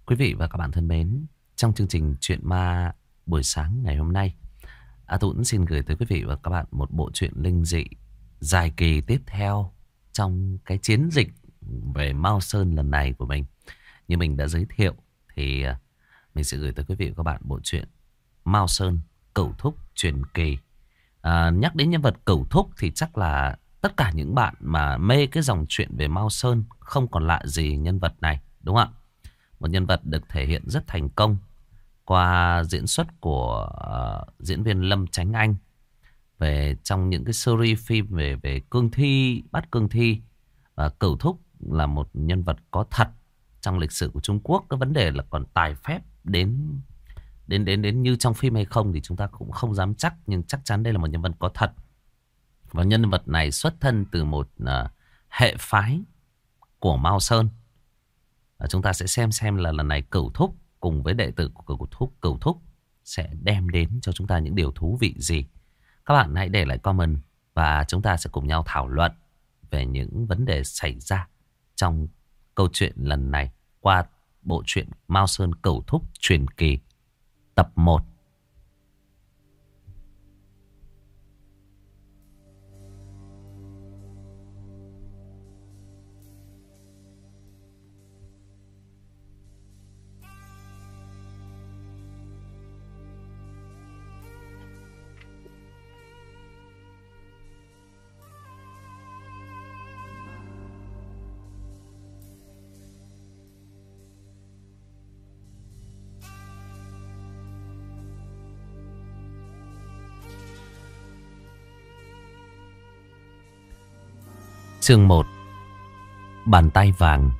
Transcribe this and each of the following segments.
Quý vị và các bạn thân mến, trong chương trình Chuyện Ma buổi sáng ngày hôm nay, A Tuấn xin gửi tới quý vị và các bạn một bộ truyện linh dị dài kỳ tiếp theo trong cái chiến dịch về Mao Sơn lần này của mình. Như mình đã giới thiệu thì mình sẽ gửi tới quý vị và các bạn bộ truyện Mao Sơn Cẩu Thúc truyền kỳ. Nhắc đến nhân vật Cẩu Thúc thì chắc là tất cả những bạn mà mê cái dòng truyện về Mao Sơn không còn lạ gì nhân vật này, đúng không ạ? Một nhân vật được thể hiện rất thành công qua diễn xuất của diễn viên Lâm Chánh Anh về trong những cái series phim về cương thi, bắt cương thi. Và Cẩu Thúc là một nhân vật có thật trong lịch sử của Trung Quốc. Cái vấn đề là còn tài phép đến như trong phim hay không thì chúng ta cũng không dám chắc, nhưng chắc chắn đây là một nhân vật có thật. Và nhân vật này xuất thân từ một hệ phái của Mao Sơn. Chúng ta sẽ xem là lần này Cẩu Thúc cùng với đệ tử của Cẩu Thúc sẽ đem đến cho chúng ta những điều thú vị gì. Các bạn hãy để lại comment và chúng ta sẽ cùng nhau thảo luận về những vấn đề xảy ra trong câu chuyện lần này qua bộ truyện Mao Sơn Cẩu Thúc truyền kỳ tập 1. Chương 1. Bàn tay vàng.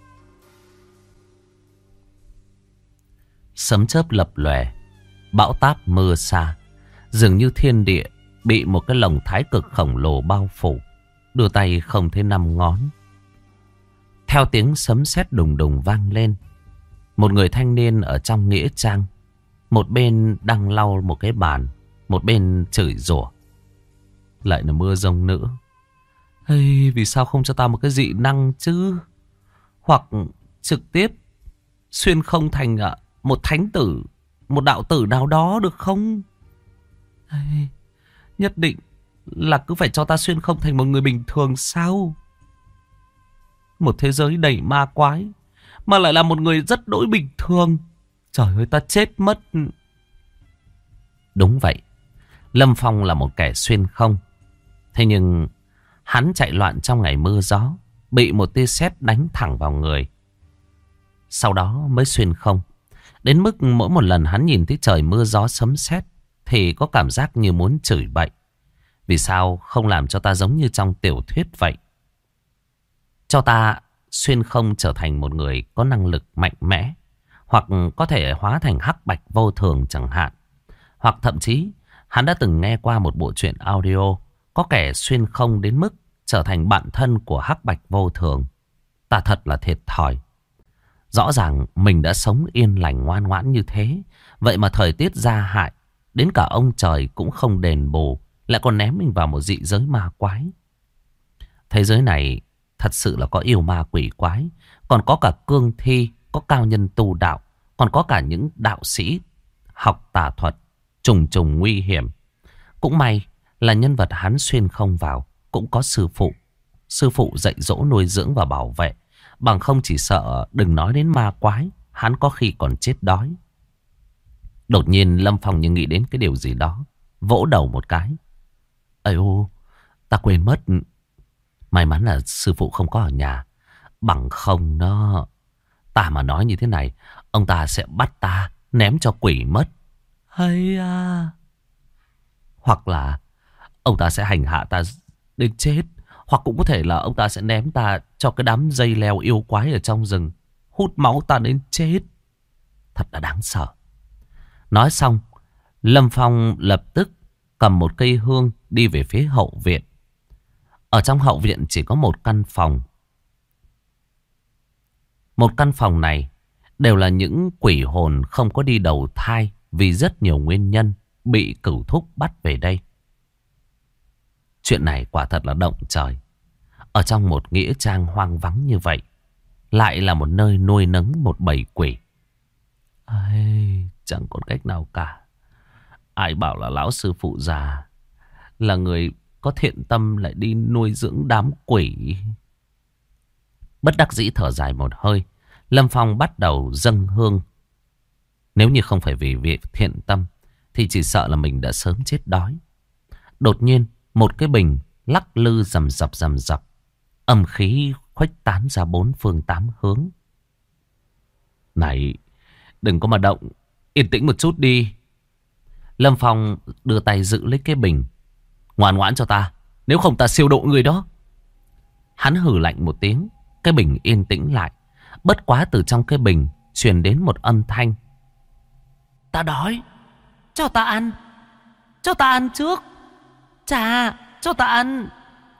Sấm chớp lập lòe, bão táp mưa xa, dường như thiên địa bị một cái lồng thái cực khổng lồ bao phủ, đưa tay không thấy năm ngón. Theo tiếng sấm sét đùng đùng vang lên, một người thanh niên ở trong nghĩa trang, một bên đang lau một cái bàn, một bên chửi rủa. Lại là mưa giông nữa. Hey, vì sao không cho ta một cái dị năng chứ? Hoặc trực tiếp xuyên không thành một thánh tử, một đạo tử nào đó được không? Hey, nhất định là cứ phải cho ta xuyên không thành một người bình thường sao? Một thế giới đầy ma quái mà lại là một người rất đỗi bình thường. Trời ơi, ta chết mất. Đúng vậy, Lâm Phong là một kẻ xuyên không. Thế nhưng hắn chạy loạn trong ngày mưa gió, bị một tia sét đánh thẳng vào người. Sau đó mới xuyên không. Đến mức mỗi một lần hắn nhìn thấy trời mưa gió sấm sét thì có cảm giác như muốn chửi bậy. Vì sao không làm cho ta giống như trong tiểu thuyết vậy? Cho ta xuyên không trở thành một người có năng lực mạnh mẽ, hoặc có thể hóa thành hắc bạch vô thường chẳng hạn. Hoặc thậm chí hắn đã từng nghe qua một bộ truyện audio có kẻ xuyên không đến mức trở thành bạn thân của hắc bạch vô thường. Ta thật là thiệt thòi. Rõ ràng mình đã sống yên lành ngoan ngoãn như thế, vậy mà thời tiết gia hại, đến cả ông trời cũng không đền bù, lại còn ném mình vào một dị giới ma quái. Thế giới này thật sự là có yêu ma quỷ quái, còn có cả cương thi, có cao nhân tu đạo, còn có cả những đạo sĩ học tà thuật, trùng trùng nguy hiểm. Cũng may là nhân vật hắn xuyên không vào cũng có sư phụ. Sư phụ dạy dỗ nuôi dưỡng và bảo vệ. Bằng không chỉ sợ đừng nói đến ma quái, hắn có khi còn chết đói. Đột nhiên Lâm Phong như nghĩ đến cái điều gì đó, vỗ đầu một cái. Ây ô, ta quên mất. May mắn là sư phụ không có ở nhà. Bằng không nó, ta mà nói như thế này, ông ta sẽ bắt ta ném cho quỷ mất. Hay à. Hoặc là ông ta sẽ hành hạ ta đến chết. Hoặc cũng có thể là ông ta sẽ ném ta cho cái đám dây leo yêu quái ở trong rừng, hút máu ta đến chết. Thật là đáng sợ. Nói xong, Lâm Phong lập tức cầm một cây hương đi về phía hậu viện. Ở trong hậu viện chỉ có một căn phòng. Một căn phòng này đều là những quỷ hồn không có đi đầu thai vì rất nhiều nguyên nhân bị Cẩu Thúc bắt về đây. Chuyện này quả thật là động trời. Ở trong một nghĩa trang hoang vắng như vậy, lại là một nơi nuôi nấng một bầy quỷ. Ai, chẳng còn cách nào cả. Ai bảo là lão sư phụ già là người có thiện tâm lại đi nuôi dưỡng đám quỷ. Bất đắc dĩ thở dài một hơi, Lâm Phong bắt đầu dâng hương. Nếu như không phải vì việc thiện tâm thì chỉ sợ là mình đã sớm chết đói. Đột nhiên một cái bình lắc lư rầm rập rầm rập. Âm khí khuếch tán ra bốn phương tám hướng. Này, đừng có mà động, yên tĩnh một chút đi. Lâm Phong đưa tay giữ lấy cái bình. Ngoan ngoãn cho ta, nếu không ta siêu độ người đó. Hắn hừ lạnh một tiếng, cái bình yên tĩnh lại. Bất quá từ trong cái bình truyền đến một âm thanh. Ta đói, cho ta ăn. Cho ta ăn trước. Chà, cho ta ăn.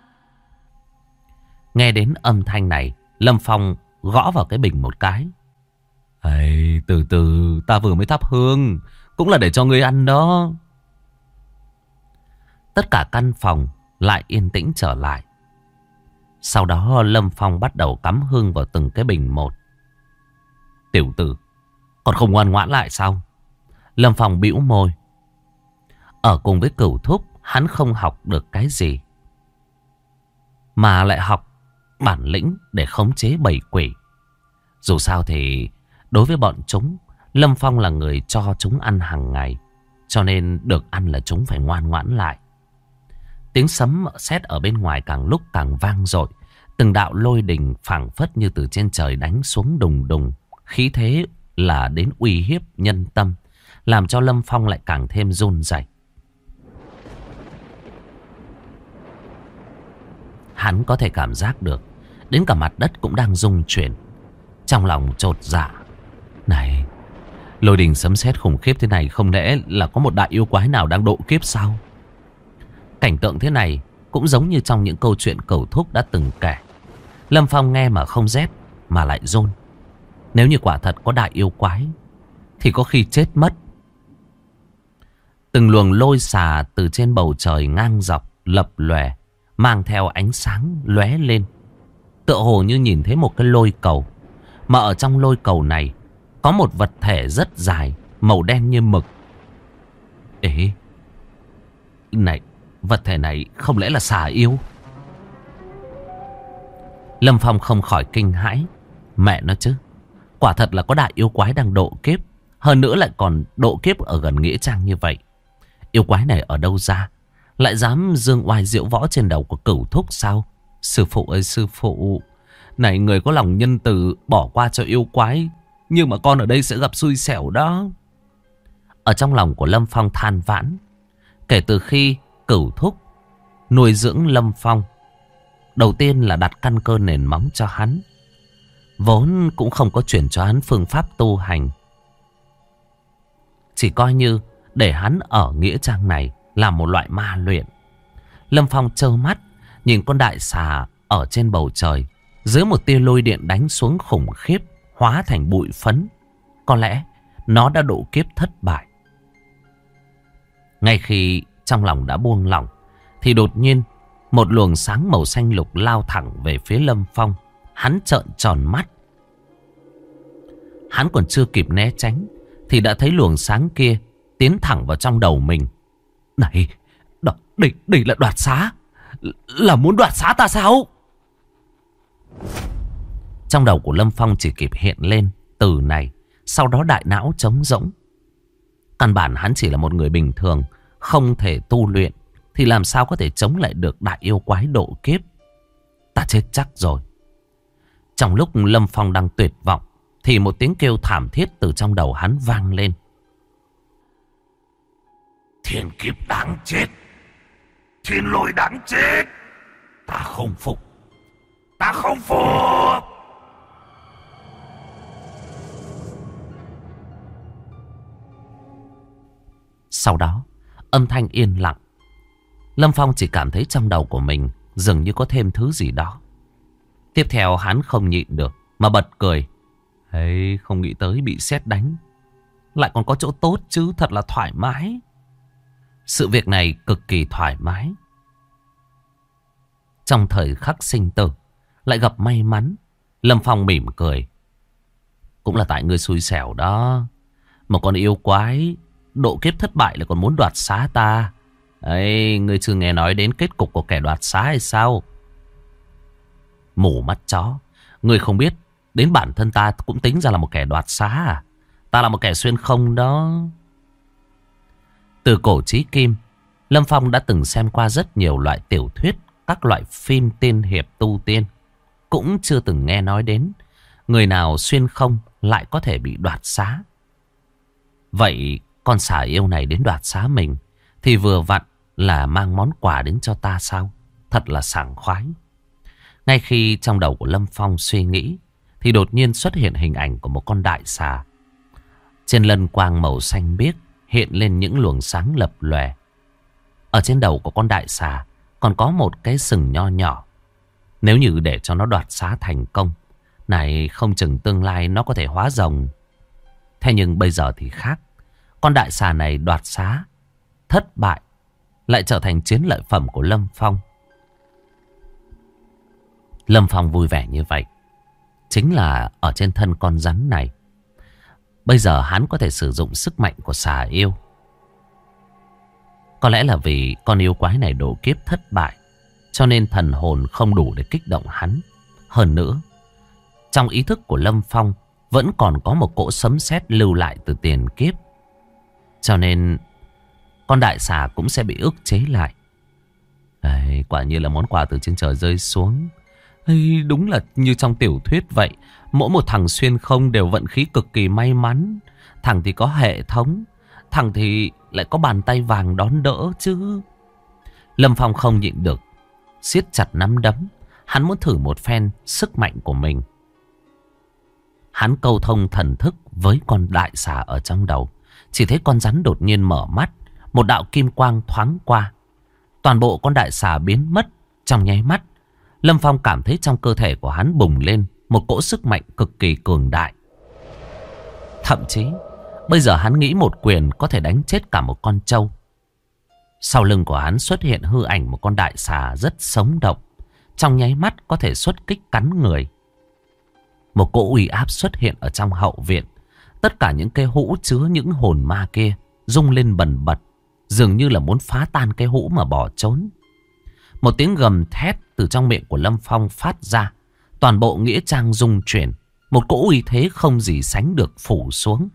Nghe đến âm thanh này, Lâm Phong gõ vào cái bình một cái. Ây, từ từ, ta vừa mới thắp hương, cũng là để cho ngươi ăn đó. Tất cả căn phòng lại yên tĩnh trở lại. Sau đó Lâm Phong bắt đầu cắm hương vào từng cái bình một. Tiểu tử, còn không ngoan ngoãn lại sao? Lâm Phong bĩu môi. Ở cùng với Cửu Thúc, hắn không học được cái gì, mà lại học bản lĩnh để khống chế bầy quỷ. Dù sao thì đối với bọn chúng, Lâm Phong là người cho chúng ăn hàng ngày, cho nên được ăn là chúng phải ngoan ngoãn lại. Tiếng sấm sét ở bên ngoài càng lúc càng vang dội. Từng đạo lôi đình phảng phất như từ trên trời đánh xuống đùng đùng. Khí thế là đến uy hiếp nhân tâm, làm cho Lâm Phong lại càng thêm run rẩy. Hắn có thể cảm giác được, đến cả mặt đất cũng đang rung chuyển. Trong lòng chột dạ. Này, lôi đình sấm sét khủng khiếp thế này, không lẽ là có một đại yêu quái nào đang độ kiếp sao? Cảnh tượng thế này cũng giống như trong những câu chuyện Cửu Thúc đã từng kể. Lâm Phong nghe mà không rét mà lại run. Nếu như quả thật có đại yêu quái thì có khi chết mất. Từng luồng lôi xà từ trên bầu trời ngang dọc lập lòe, mang theo ánh sáng lóe lên, tựa hồ như nhìn thấy một cái lôi cầu. Mà ở trong lôi cầu này có một vật thể rất dài, màu đen như mực. Ê, này, vật thể này không lẽ là xà yêu? Lâm Phong không khỏi kinh hãi. Mẹ nó chứ, quả thật là có đại yêu quái đang độ kiếp. Hơn nữa lại còn độ kiếp ở gần nghĩa trang như vậy. Yêu quái này ở đâu ra, lại dám dương oai diễu võ trên đầu của Cửu Thúc sao? Sư phụ ơi sư phụ, này người có lòng nhân từ bỏ qua cho yêu quái, nhưng mà con ở đây sẽ gặp xui xẻo đó. Ở trong lòng của Lâm Phong than vãn. Kể từ khi Cửu Thúc nuôi dưỡng Lâm Phong, đầu tiên là đặt căn cơ nền móng cho hắn, vốn cũng không có chuyển cho hắn phương pháp tu hành, chỉ coi như để hắn ở nghĩa trang này là một loại ma luyện. Lâm Phong trơ mắt nhìn con đại xà ở trên bầu trời, dưới một tia lôi điện đánh xuống khủng khiếp, hóa thành bụi phấn. Có lẽ nó đã độ kiếp thất bại. Ngay khi trong lòng đã buông lỏng thì đột nhiên một luồng sáng màu xanh lục lao thẳng về phía Lâm Phong. Hắn trợn tròn mắt. Hắn còn chưa kịp né tránh thì đã thấy luồng sáng kia tiến thẳng vào trong đầu mình. Này, đây là đoạt xá. Là muốn đoạt xá ta sao? Trong đầu của Lâm Phong chỉ kịp hiện lên từ này, sau đó đại não trống rỗng. Căn bản hắn chỉ là một người bình thường, không thể tu luyện, thì làm sao có thể chống lại được đại yêu quái độ kiếp. Ta chết chắc rồi. Trong lúc Lâm Phong đang tuyệt vọng thì một tiếng kêu thảm thiết từ trong đầu hắn vang lên. Thiên kiếp đáng chết, thiên lôi đáng chết. Ta không phục, ta không phục. Sau đó âm thanh yên lặng. Lâm Phong chỉ cảm thấy trong đầu của mình dường như có thêm thứ gì đó. Tiếp theo hắn không nhịn được mà bật cười. Hey, không nghĩ tới bị sét đánh lại còn có chỗ tốt chứ, thật là thoải mái. Sự việc này cực kỳ thoải mái. Trong thời khắc sinh tử lại gặp may mắn. Lâm Phong mỉm cười. Cũng là tại ngươi xui xẻo đó. Một con yêu quái độ kiếp thất bại lại còn muốn đoạt xá ta. Ấy, ngươi chưa nghe nói đến kết cục của kẻ đoạt xá hay sao? Mù mắt chó, ngươi không biết đến bản thân ta cũng tính ra là một kẻ đoạt xá à? Ta là một kẻ xuyên không đó. Từ cổ chí kim, Lâm Phong đã từng xem qua rất nhiều loại tiểu thuyết, các loại phim tiên hiệp tu tiên. Cũng chưa từng nghe nói đến người nào xuyên không lại có thể bị đoạt xá. Vậy con xà yêu này đến đoạt xá mình thì vừa vặn là mang món quà đến cho ta sao? Thật là sảng khoái. Ngay khi trong đầu của Lâm Phong suy nghĩ thì đột nhiên xuất hiện hình ảnh của một con đại xà. Trên lân quang màu xanh biếc hiện lên những luồng sáng lập lòe. Ở trên đầu của con đại xà còn có một cái sừng nho nhỏ. Nếu như để cho nó đoạt xá thành công, này không chừng tương lai nó có thể hóa rồng. Thế nhưng bây giờ thì khác. Con đại xà này đoạt xá thất bại, lại trở thành chiến lợi phẩm của Lâm Phong. Lâm Phong vui vẻ như vậy chính là ở trên thân con rắn này. Bây giờ hắn có thể sử dụng sức mạnh của xà yêu. Có lẽ là vì con yêu quái này độ kiếp thất bại, cho nên thần hồn không đủ để kích động hắn. Hơn nữa, trong ý thức của Lâm Phong vẫn còn có một cỗ sấm sét lưu lại từ tiền kiếp. Cho nên con đại xà cũng sẽ bị ức chế lại. Đấy, quả nhiên là món quà từ trên trời rơi xuống. Ây, đúng là như trong tiểu thuyết vậy. Mỗi một thằng xuyên không đều vận khí cực kỳ may mắn. Thằng thì có hệ thống, thằng thì lại có bàn tay vàng đón đỡ chứ. Lâm Phong không nhịn được, siết chặt nắm đấm. Hắn muốn thử một phen sức mạnh của mình. Hắn câu thông thần thức với con đại xà ở trong đầu. Chỉ thấy con rắn đột nhiên mở mắt. Một đạo kim quang thoáng qua. Toàn bộ con đại xà biến mất trong nháy mắt. Lâm Phong cảm thấy trong cơ thể của hắn bùng lên một cỗ sức mạnh cực kỳ cường đại. Thậm chí bây giờ hắn nghĩ một quyền có thể đánh chết cả một con trâu. Sau lưng của hắn xuất hiện hư ảnh một con đại xà rất sống động. Trong nháy mắt có thể xuất kích cắn người. Một cỗ uy áp xuất hiện ở trong hậu viện. Tất cả những cái hũ chứa những hồn ma kia rung lên bần bật, dường như là muốn phá tan cái hũ mà bỏ trốn. Một tiếng gầm thét từ trong miệng của Lâm Phong phát ra. Toàn bộ nghĩa trang rung chuyển. Một cỗ uy thế không gì sánh được phủ xuống.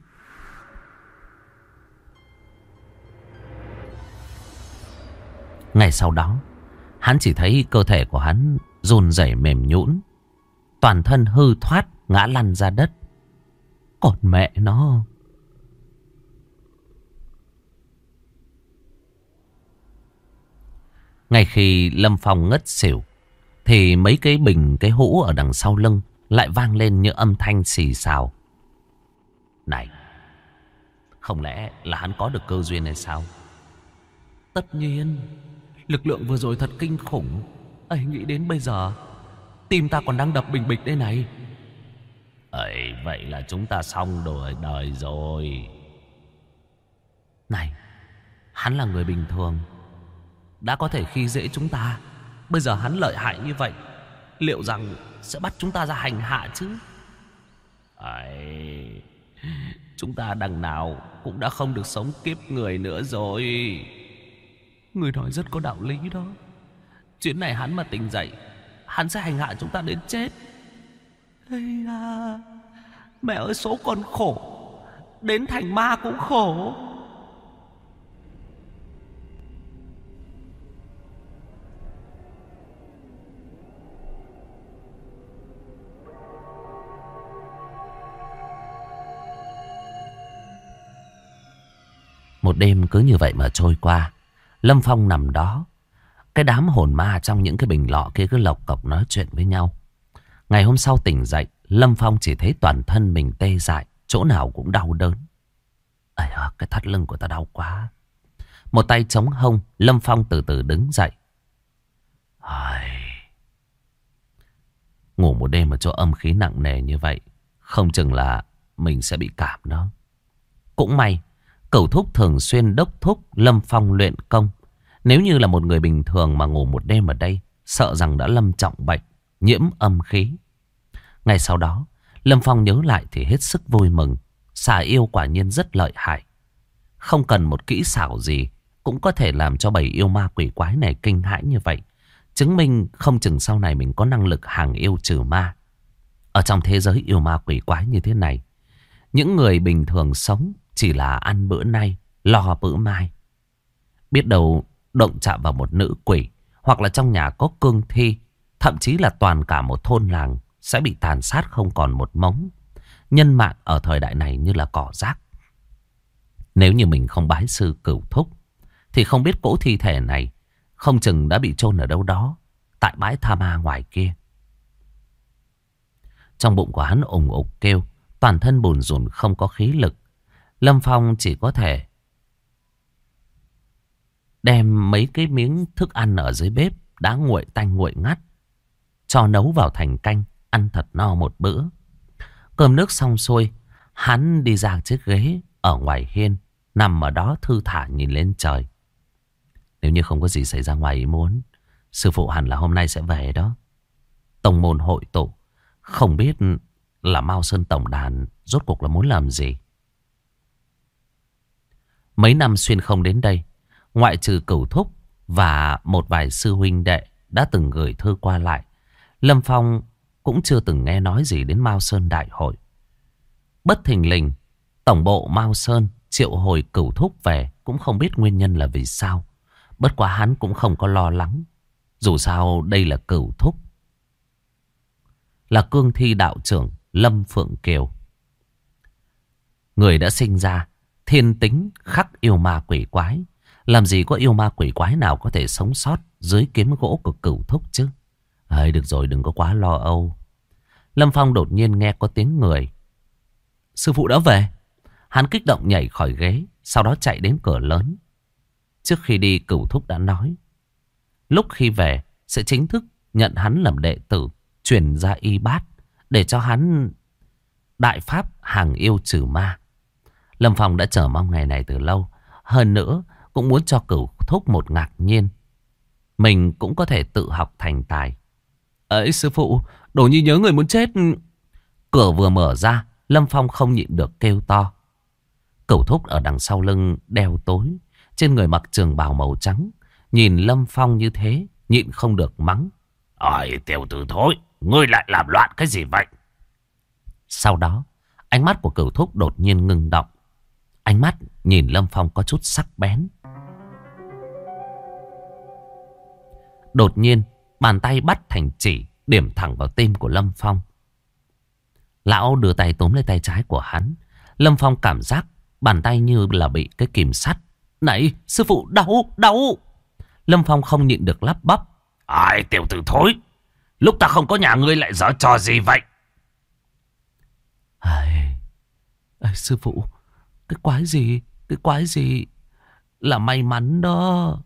Ngay sau đó, hắn chỉ thấy cơ thể của hắn run rẩy mềm nhũn, toàn thân hư thoát ngã lăn ra đất. Còn mẹ nó. Ngay khi Lâm Phong ngất xỉu thì mấy cái bình cái hũ ở đằng sau lưng lại vang lên những âm thanh xì xào. Này, không lẽ là hắn có được cơ duyên hay sao? Tất nhiên, lực lượng vừa rồi thật kinh khủng. Ấy, nghĩ đến bây giờ tim ta còn đang đập bình bịch đây này. Ấy, vậy là chúng ta xong đời rồi. Này, hắn là người bình thường, đã có thể khi dễ chúng ta. Bây giờ hắn lợi hại như vậy, liệu rằng sẽ bắt chúng ta ra hành hạ chứ? Ấy, chúng ta đằng nào cũng đã không được sống kiếp người nữa rồi. Người nói rất có đạo lý đó. Chuyến này hắn mà tỉnh dậy, hắn sẽ hành hạ chúng ta đến chết. Ây à, mẹ ơi, số con khổ, đến thành ma cũng khổ. Một đêm cứ như vậy mà trôi qua. Lâm Phong nằm đó. Cái đám hồn ma trong những cái bình lọ kia cứ lộc cộc nói chuyện với nhau. Ngày hôm sau tỉnh dậy, Lâm Phong chỉ thấy toàn thân mình tê dại, chỗ nào cũng đau đớn. Ây à, cái thắt lưng của ta đau quá. Một tay chống hông, Lâm Phong từ từ đứng dậy. Ngủ một đêm ở chỗ âm khí nặng nề như vậy, không chừng là mình sẽ bị cảm đó. Cũng may Cửu thúc thường xuyên đốc thúc Lâm Phong luyện công. Nếu như là một người bình thường mà ngủ một đêm ở đây, sợ rằng đã lâm trọng bệnh, nhiễm âm khí. Ngay sau đó, Lâm Phong nhớ lại thì hết sức vui mừng. xà yêu quả nhiên rất lợi hại. Không cần một kỹ xảo gì cũng có thể làm cho bầy yêu ma quỷ quái này kinh hãi như vậy. Chứng minh không chừng sau này mình có năng lực hàng yêu trừ ma. Ở trong thế giới yêu ma quỷ quái như thế này, những người bình thường sống chỉ là ăn bữa nay, lo bữa mai. Biết đâu động chạm vào một nữ quỷ, hoặc là trong nhà có cương thi, thậm chí là toàn cả một thôn làng sẽ bị tàn sát không còn một mống. Nhân mạng ở thời đại này như là cỏ rác. Nếu như mình không bái sư Cửu Thúc, thì không biết cỗ thi thể này không chừng đã bị chôn ở đâu đó tại bãi tha ma ngoài kia. Trong bụng của hắn ủng ục kêu, toàn thân bùn rùn không có khí lực. Lâm Phong chỉ có thể đem mấy cái miếng thức ăn ở dưới bếp đã nguội tanh nguội ngắt, cho nấu vào thành canh, ăn thật no một bữa. Cơm nước xong xuôi, hắn đi ra chiếc ghế ở ngoài hiên, nằm ở đó thư thả nhìn lên trời. Nếu như không có gì xảy ra ngoài ý muốn, sư phụ hẳn là hôm nay sẽ về đó. Tông môn hội tụ, không biết là Mao Sơn tổng đàn rốt cuộc là muốn làm gì. Mấy năm xuyên không đến đây, ngoại trừ Cửu Thúc và một vài sư huynh đệ đã từng gửi thư qua lại, Lâm Phong cũng chưa từng nghe nói gì đến Mao Sơn đại hội. Bất thình lình, tổng bộ Mao Sơn triệu hồi Cửu Thúc về, cũng không biết nguyên nhân là vì sao. Bất quá hắn cũng không có lo lắng. Dù sao đây là Cửu Thúc, là cương thi đạo trưởng Lâm Phượng Kiều. Người đã sinh ra thiên tính khắc yêu ma quỷ quái. Làm gì có yêu ma quỷ quái nào có thể sống sót dưới kiếm gỗ của Cửu Thúc chứ. Được rồi, đừng có quá lo âu. Lâm Phong đột nhiên nghe có tiếng người. Sư phụ đã về. Hắn kích động nhảy khỏi ghế, sau đó chạy đến cửa lớn. Trước khi đi, Cửu Thúc đã nói lúc khi về sẽ chính thức nhận hắn làm đệ tử, truyền ra y bát để cho hắn đại pháp hàng yêu trừ ma. Lâm Phong đã chờ mong ngày này từ lâu. Hơn nữa cũng muốn cho Cửu Thúc một ngạc nhiên. Mình cũng có thể tự học thành tài. Ấy sư phụ, Đồ Nhi nhớ người muốn chết. Cửa vừa mở ra, Lâm Phong không nhịn được kêu to. Cửu Thúc ở đằng sau lưng đeo tối, trên người mặc trường bào màu trắng, nhìn Lâm Phong như thế, nhịn không được mắng. Tiểu tử thối, ngươi lại làm loạn cái gì vậy? Sau đó, ánh mắt của Cửu Thúc đột nhiên ngưng động. Ánh mắt nhìn Lâm Phong có chút sắc bén. Đột nhiên, bàn tay bắt thành chỉ, điểm thẳng vào tim của Lâm Phong. Lão đưa tay túm lấy tay trái của hắn. Lâm Phong cảm giác bàn tay như là bị cái kìm sắt. Này, sư phụ, đau, đau. Lâm Phong không nhịn được lắp bắp. Tiểu tử thối, lúc ta không có nhà ngươi lại giở trò gì vậy? Sư phụ, cái quái gì là may mắn đó.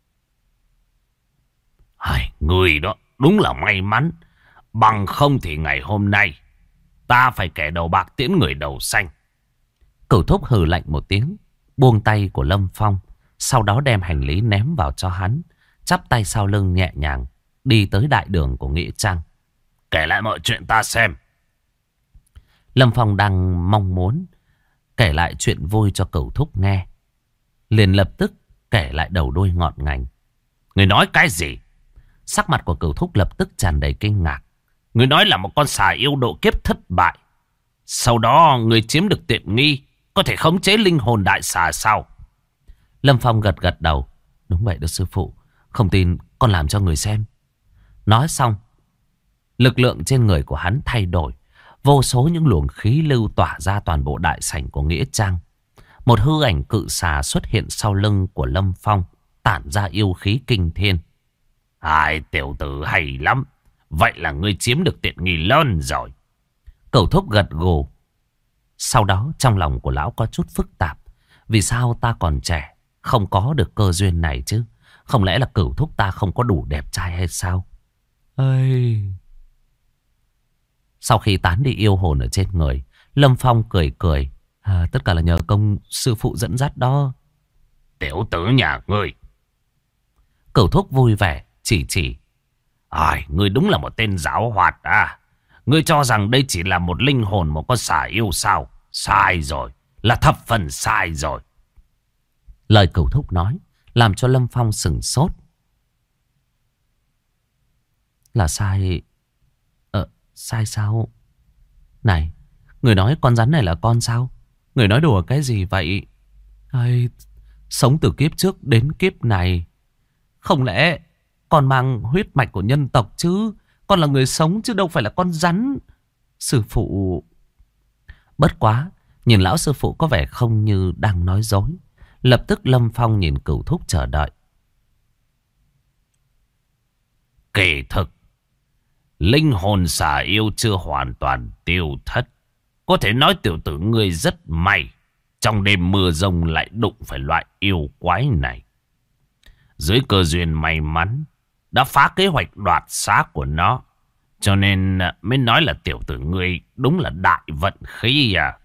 Ngươi đó đúng là may mắn. Bằng không thì ngày hôm nay ta phải kẻ đầu bạc tiễn người đầu xanh. Cửu Thúc hừ lạnh một tiếng, buông tay của Lâm Phong, sau đó đem hành lý ném vào cho hắn, chắp tay sau lưng nhẹ nhàng đi tới đại đường của nghĩa trang. Kể lại mọi chuyện ta xem. Lâm Phong đang mong muốn kể lại chuyện vui cho Cửu Thúc nghe, liền lập tức kể lại đầu đuôi ngọn ngành. Người nói cái gì? Sắc mặt của Cửu Thúc lập tức tràn đầy kinh ngạc. Người nói là một con xà yêu độ kiếp thất bại, sau đó người chiếm được tiện nghi, có thể khống chế linh hồn đại xà sao? Lâm Phong gật gật đầu. Đúng vậy đó sư phụ, không tin con làm cho người xem. Nói xong, lực lượng trên người của hắn thay đổi. Vô số những luồng khí lưu tỏa ra toàn bộ đại sảnh của nghĩa trang. Một hư ảnh cự xà xuất hiện sau lưng của Lâm Phong, tản ra yêu khí kinh thiên. Tiểu tử hay lắm. Vậy là ngươi chiếm được tiện nghi lớn rồi. Cửu Thúc gật gù. Sau đó trong lòng của lão có chút phức tạp. Vì sao ta còn trẻ không có được cơ duyên này chứ? Không lẽ là Cửu Thúc ta không có đủ đẹp trai hay sao? Sau khi tán đi yêu hồn ở trên người, Lâm Phong cười cười. Tất cả là nhờ công sư phụ dẫn dắt đó. Tiểu tử nhà ngươi. Cửu Thúc vui vẻ chỉ. Ngươi đúng là một tên giáo hoạt à. Ngươi cho rằng đây chỉ là một linh hồn một con xà yêu sao? Sai rồi. Là thập phần sai rồi. Lời Cửu Thúc nói làm cho Lâm Phong sửng sốt. Là sai? Sai sao? Này, người nói con rắn này là con sao? Người nói đùa cái gì vậy? Ây, sống từ kiếp trước đến kiếp này, không lẽ con mang huyết mạch của nhân tộc chứ? Con là người sống chứ đâu phải là con rắn. Sư phụ... Bất quá, nhìn lão sư phụ có vẻ không như đang nói dối. Lập tức Lâm Phong nhìn Cửu Thúc chờ đợi. Kỳ thực, linh hồn xà yêu chưa hoàn toàn tiêu thất. Có thể nói tiểu tử ngươi rất may. Trong đêm mưa rông lại đụng phải loại yêu quái này. Dưới cơ duyên may mắn, đã phá kế hoạch đoạt xác của nó. Cho nên mới nói là tiểu tử ngươi đúng là đại vận khí à.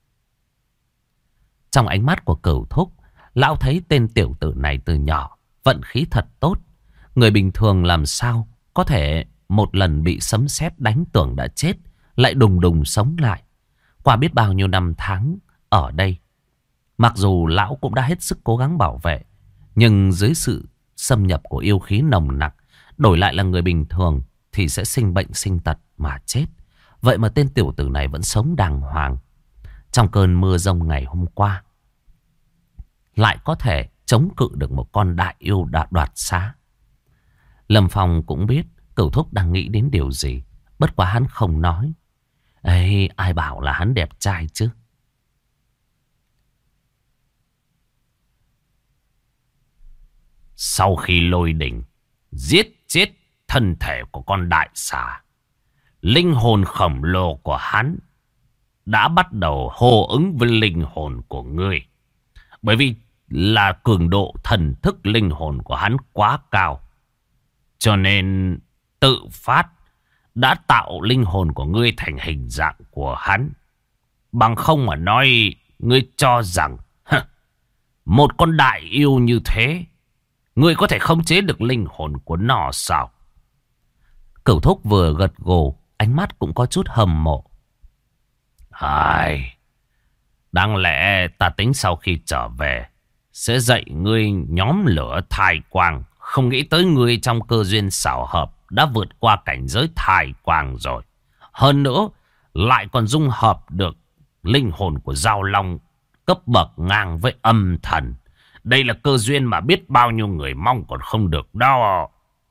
Trong ánh mắt của Cửu Thúc, lão thấy tên tiểu tử này từ nhỏ vận khí thật tốt. Người bình thường làm sao có thể một lần bị sấm sét đánh tưởng đã chết, lại đùng đùng sống lại. Qua biết bao nhiêu năm tháng ở đây, mặc dù lão cũng đã hết sức cố gắng bảo vệ, nhưng dưới sự xâm nhập của yêu khí nồng nặc, đổi lại là người bình thường thì sẽ sinh bệnh sinh tật mà chết. Vậy mà tên tiểu tử này vẫn sống đàng hoàng. Trong cơn mưa rông ngày hôm qua, lại có thể chống cự được một con đại yêu đã đoạt xá. Lâm Phong cũng biết Cửu Thúc đang nghĩ đến điều gì. Bất quá hắn không nói. Ê, ai bảo là hắn đẹp trai chứ. Sau khi lôi đình giết chết thân thể của con đại xà, linh hồn khổng lồ của hắn đã bắt đầu hô ứng với linh hồn của ngươi. Bởi vì là cường độ thần thức linh hồn của hắn quá cao, cho nên tự phát đã tạo linh hồn của ngươi thành hình dạng của hắn. Bằng không mà nói, ngươi cho rằng một con đại yêu như thế, ngươi có thể khống chế được linh hồn của nó sao? Cửu Thúc vừa gật gù, ánh mắt cũng có chút hâm mộ. Đáng lẽ ta tính sau khi trở về sẽ dạy ngươi nhóm lửa thai quang. Không nghĩ tới ngươi trong cơ duyên xảo hợp đã vượt qua cảnh giới thai quang rồi. Hơn nữa lại còn dung hợp được linh hồn của Giao Long cấp bậc ngang với âm thần. Đây là cơ duyên mà biết bao nhiêu người mong còn không được đâu.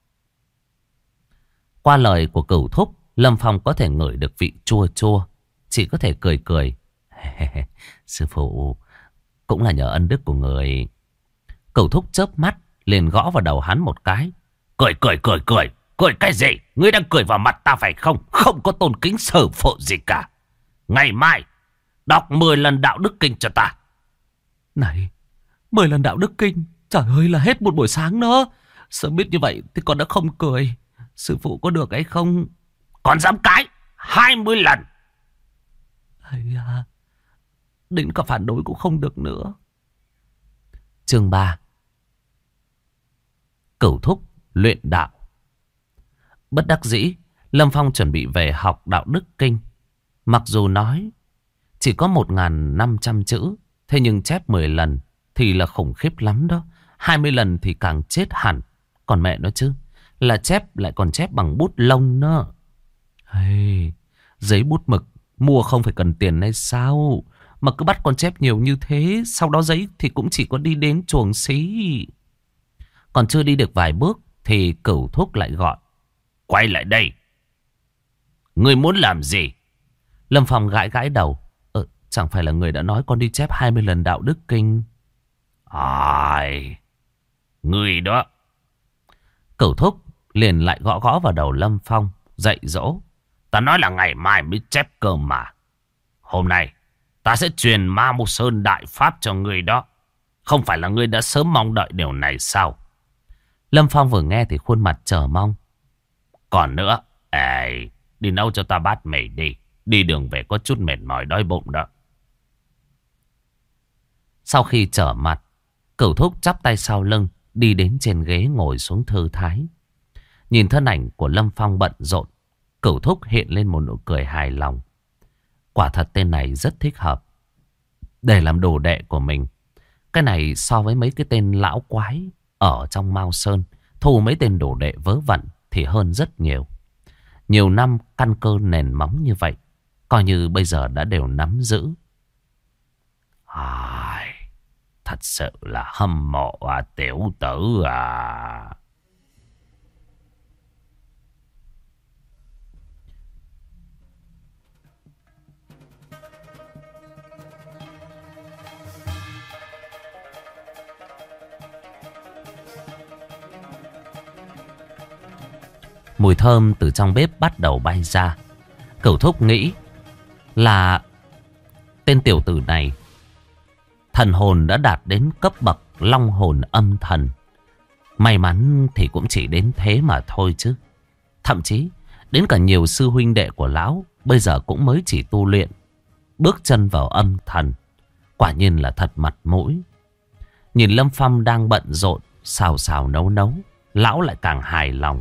Qua lời của Cửu Thúc, Lâm Phong có thể ngửi được vị chua chua, chỉ có thể cười cười. Sư phụ, cũng là nhờ ân đức của người. Cửu Thúc chớp mắt liền gõ vào đầu hắn một cái. Cười cái gì? Ngươi đang cười vào mặt ta phải không? Không có tôn kính sở phụ gì cả. Ngày mai đọc 10 lần đạo đức kinh cho ta. Này, 10 lần đạo đức kinh, trời ơi là hết một buổi sáng nữa. Sớm biết như vậy thì con đã không cười. Sư phụ có được hay không? Còn dám cãi 20 lần. Đến cả phản đối cũng không được nữa. Chương 3. Cửu Thúc luyện đạo. Bất đắc dĩ, Lâm Phong chuẩn bị về học đạo đức kinh. Mặc dù nói chỉ có 1.500 chữ, thế nhưng chép 10 lần thì là khủng khiếp lắm đó. 20 lần thì càng chết hẳn. Còn mẹ nó chứ, là chép lại còn chép bằng bút lông nữa. Giấy bút mực mua không phải cần tiền hay sao? Mà cứ bắt con chép nhiều như thế, sau đó giấy thì cũng chỉ có đi đến chuồng xí. Còn chưa đi được vài bước thì Cửu Thúc lại gọi. Quay lại đây. Ngươi muốn làm gì? Lâm Phong gãi gãi đầu. Chẳng phải là người đã nói con đi chép 20 lần đạo đức kinh? Ngươi đó. Cửu Thúc liền lại gõ gõ vào đầu Lâm Phong, dạy dỗ. Ta nói là ngày mai mới chép cơ mà. Hôm nay ta sẽ truyền Ma Mục Sơn đại pháp cho ngươi đó. Không phải là ngươi đã sớm mong đợi điều này sao? Lâm Phong vừa nghe thì khuôn mặt chờ mong. Còn nữa, đi nấu cho ta bát mì đi. Đi đường về có chút mệt mỏi đói bụng đó. Sau khi trở mặt, Cửu Thúc chắp tay sau lưng, đi đến trên ghế ngồi xuống thư thái. Nhìn thân ảnh của Lâm Phong bận rộn, Cửu Thúc hiện lên một nụ cười hài lòng. Quả thật tên này rất thích hợp. để làm đồ đệ của mình. Cái này so với mấy cái tên lão quái ở trong Mao Sơn, thu mấy tên đồ đệ vớ vẩn thì hơn rất nhiều. Nhiều năm căn cơ nền móng như vậy, coi như bây giờ đã đều nắm giữ. Thật sự là hâm mộ tiểu tử à. Mùi thơm từ trong bếp bắt đầu bay ra. Cửu Thúc nghĩ là tên tiểu tử này thần hồn đã đạt đến cấp bậc long hồn âm thần. May mắn thì cũng chỉ đến thế mà thôi chứ. Thậm chí đến cả nhiều sư huynh đệ của lão bây giờ cũng mới chỉ tu luyện, bước chân vào âm thần. Quả nhiên là thật mặt mũi. Nhìn Lâm Phong đang bận rộn xào xào nấu nấu, lão lại càng hài lòng.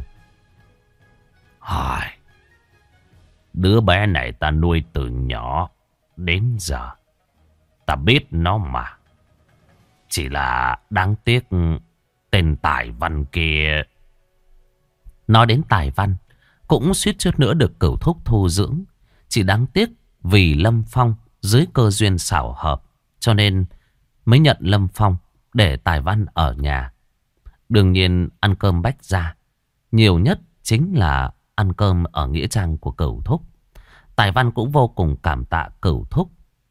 Đứa bé này ta nuôi từ nhỏ đến giờ, ta biết nó mà. Chỉ là đáng tiếc tên Tài Văn kia. Nói đến Tài Văn, cũng suýt chút nữa được Cửu Thúc thu dưỡng. Chỉ đáng tiếc vì Lâm Phong dưới cơ duyên xảo hợp, cho nên mới nhận Lâm Phong để Tài Văn ở nhà. Đương nhiên ăn cơm bách gia, nhiều nhất chính là ăn cơm ở nghĩa trang của Cửu Thúc. Tài Văn cũng vô cùng cảm tạ Cửu Thúc.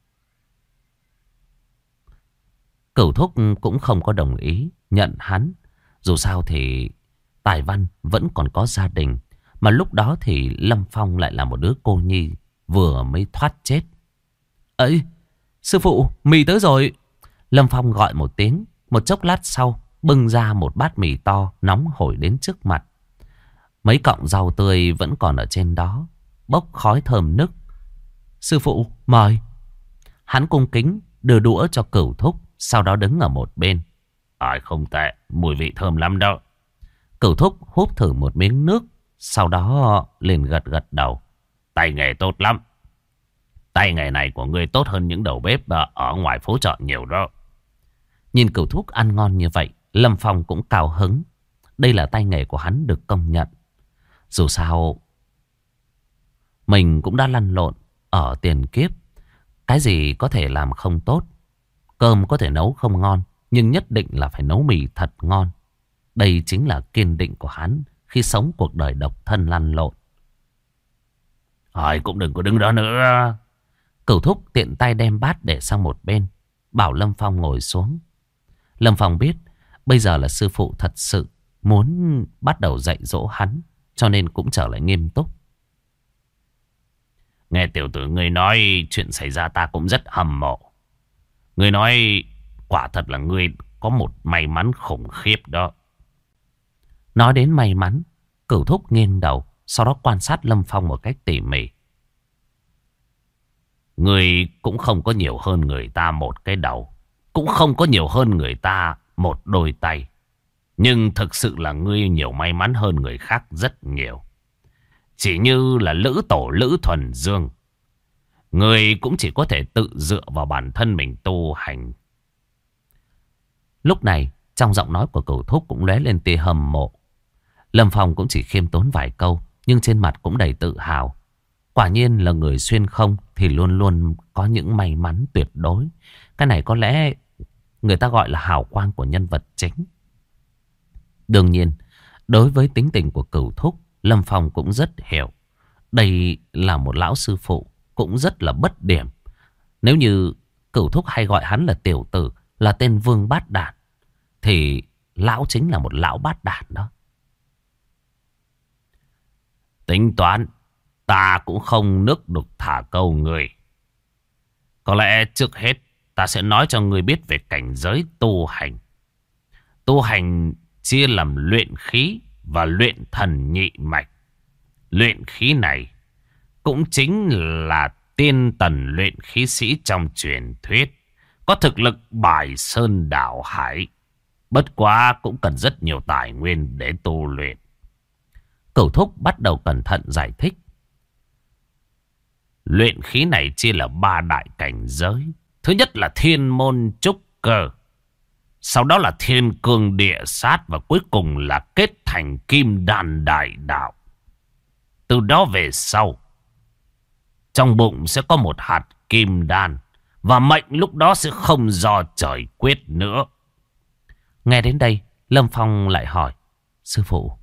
Cửu Thúc cũng không có đồng ý nhận hắn. Dù sao thì Tài Văn vẫn còn có gia đình, mà lúc đó thì Lâm Phong lại là một đứa cô nhi vừa mới thoát chết. Ấy, sư phụ, mì tới rồi. Lâm Phong gọi một tiếng. Một chốc lát sau, bưng ra một bát mì to nóng hổi đến trước mặt. Mấy cọng rau tươi vẫn còn ở trên đó, bốc khói thơm nức. Sư phụ, mời. Hắn cung kính đưa đũa cho Cửu Thúc, sau đó đứng ở một bên. Không tệ, mùi vị thơm lắm đâu. Cửu Thúc húp thử một miếng nước, sau đó liền gật gật đầu. Tay nghề tốt lắm. Tay nghề này của ngươi tốt hơn những đầu bếp ở ngoài phố chợ nhiều đó. Nhìn Cửu Thúc ăn ngon như vậy, Lâm Phong cũng cao hứng. Đây là tay nghề của hắn được công nhận. Dù sao mình cũng đã lăn lộn ở tiền kiếp. Cái gì có thể làm không tốt. Cơm có thể nấu không ngon, nhưng nhất định là phải nấu mì thật ngon. Đây chính là kiên định của hắn khi sống cuộc đời độc thân lăn lộn. Cũng đừng có đứng đó nữa. Cửu Thúc tiện tay đem bát để sang một bên, bảo Lâm Phong ngồi xuống. Lâm Phong biết bây giờ là sư phụ thật sự muốn bắt đầu dạy dỗ hắn, cho nên cũng trở lại nghiêm túc. Nghe tiểu tử ngươi nói chuyện xảy ra ta cũng rất hâm mộ. Ngươi nói quả thật là ngươi có một may mắn khủng khiếp đó. Nói đến may mắn, Cửu Thúc nghiêng đầu, sau đó quan sát Lâm Phong một cách tỉ mỉ. Ngươi cũng không có nhiều hơn người ta một cái đầu, cũng không có nhiều hơn người ta một đôi tay. Nhưng thực sự là ngươi nhiều may mắn hơn người khác rất nhiều. Chỉ như là Lữ Tổ Lữ Thuần Dương, ngươi cũng chỉ có thể tự dựa vào bản thân mình tu hành. Lúc này trong giọng nói của Cửu Thúc cũng lóe lên tia hâm mộ. Lâm Phong cũng chỉ khiêm tốn vài câu, nhưng trên mặt cũng đầy tự hào. Quả nhiên là người xuyên không thì luôn luôn có những may mắn tuyệt đối. Cái này có lẽ người ta gọi là hào quang của nhân vật chính. Đương nhiên, đối với tính tình của Cửu Thúc, Lâm Phong cũng rất hiểu. Đây là một lão sư phụ, cũng rất là bất điểm. Nếu như Cửu Thúc hay gọi hắn là tiểu tử, là tên vương bát đản, thì lão chính là một lão bát đản đó. Tính toán, ta cũng không nước đục thả câu người. Có lẽ trước hết ta sẽ nói cho người biết về cảnh giới tu hành. Tu hành chia làm luyện khí và luyện thần nhị mạch. Luyện khí này cũng chính là tiên tần luyện khí sĩ trong truyền thuyết, có thực lực bài sơn đảo hải. Bất quá cũng cần rất nhiều tài nguyên để tu luyện. Cửu Thúc bắt đầu cẩn thận giải thích. Luyện khí này chia là 3 đại cảnh giới. Thứ nhất là thiên môn trúc cơ, sau đó là thiên cương địa sát, và cuối cùng là kết thành kim đan đại đạo. Từ đó về sau, trong bụng sẽ có một hạt kim đan, và mệnh lúc đó sẽ không do trời quyết nữa. Nghe đến đây, Lâm Phong lại hỏi: sư phụ,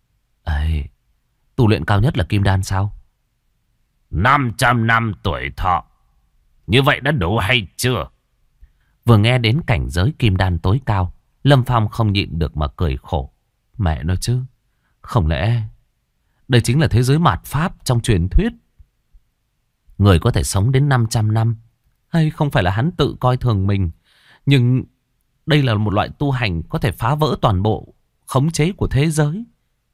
tu luyện cao nhất là kim đan sao? 500 năm tuổi thọ, như vậy đã đủ hay chưa? Vừa nghe đến cảnh giới kim đan tối cao, Lâm Phong không nhịn được mà cười khổ. Mẹ nói chứ, không lẽ đây chính là thế giới mạt pháp trong truyền thuyết? Người có thể sống đến 500 năm, hay không phải là hắn tự coi thường mình, nhưng đây là một loại tu hành có thể phá vỡ toàn bộ khống chế của thế giới.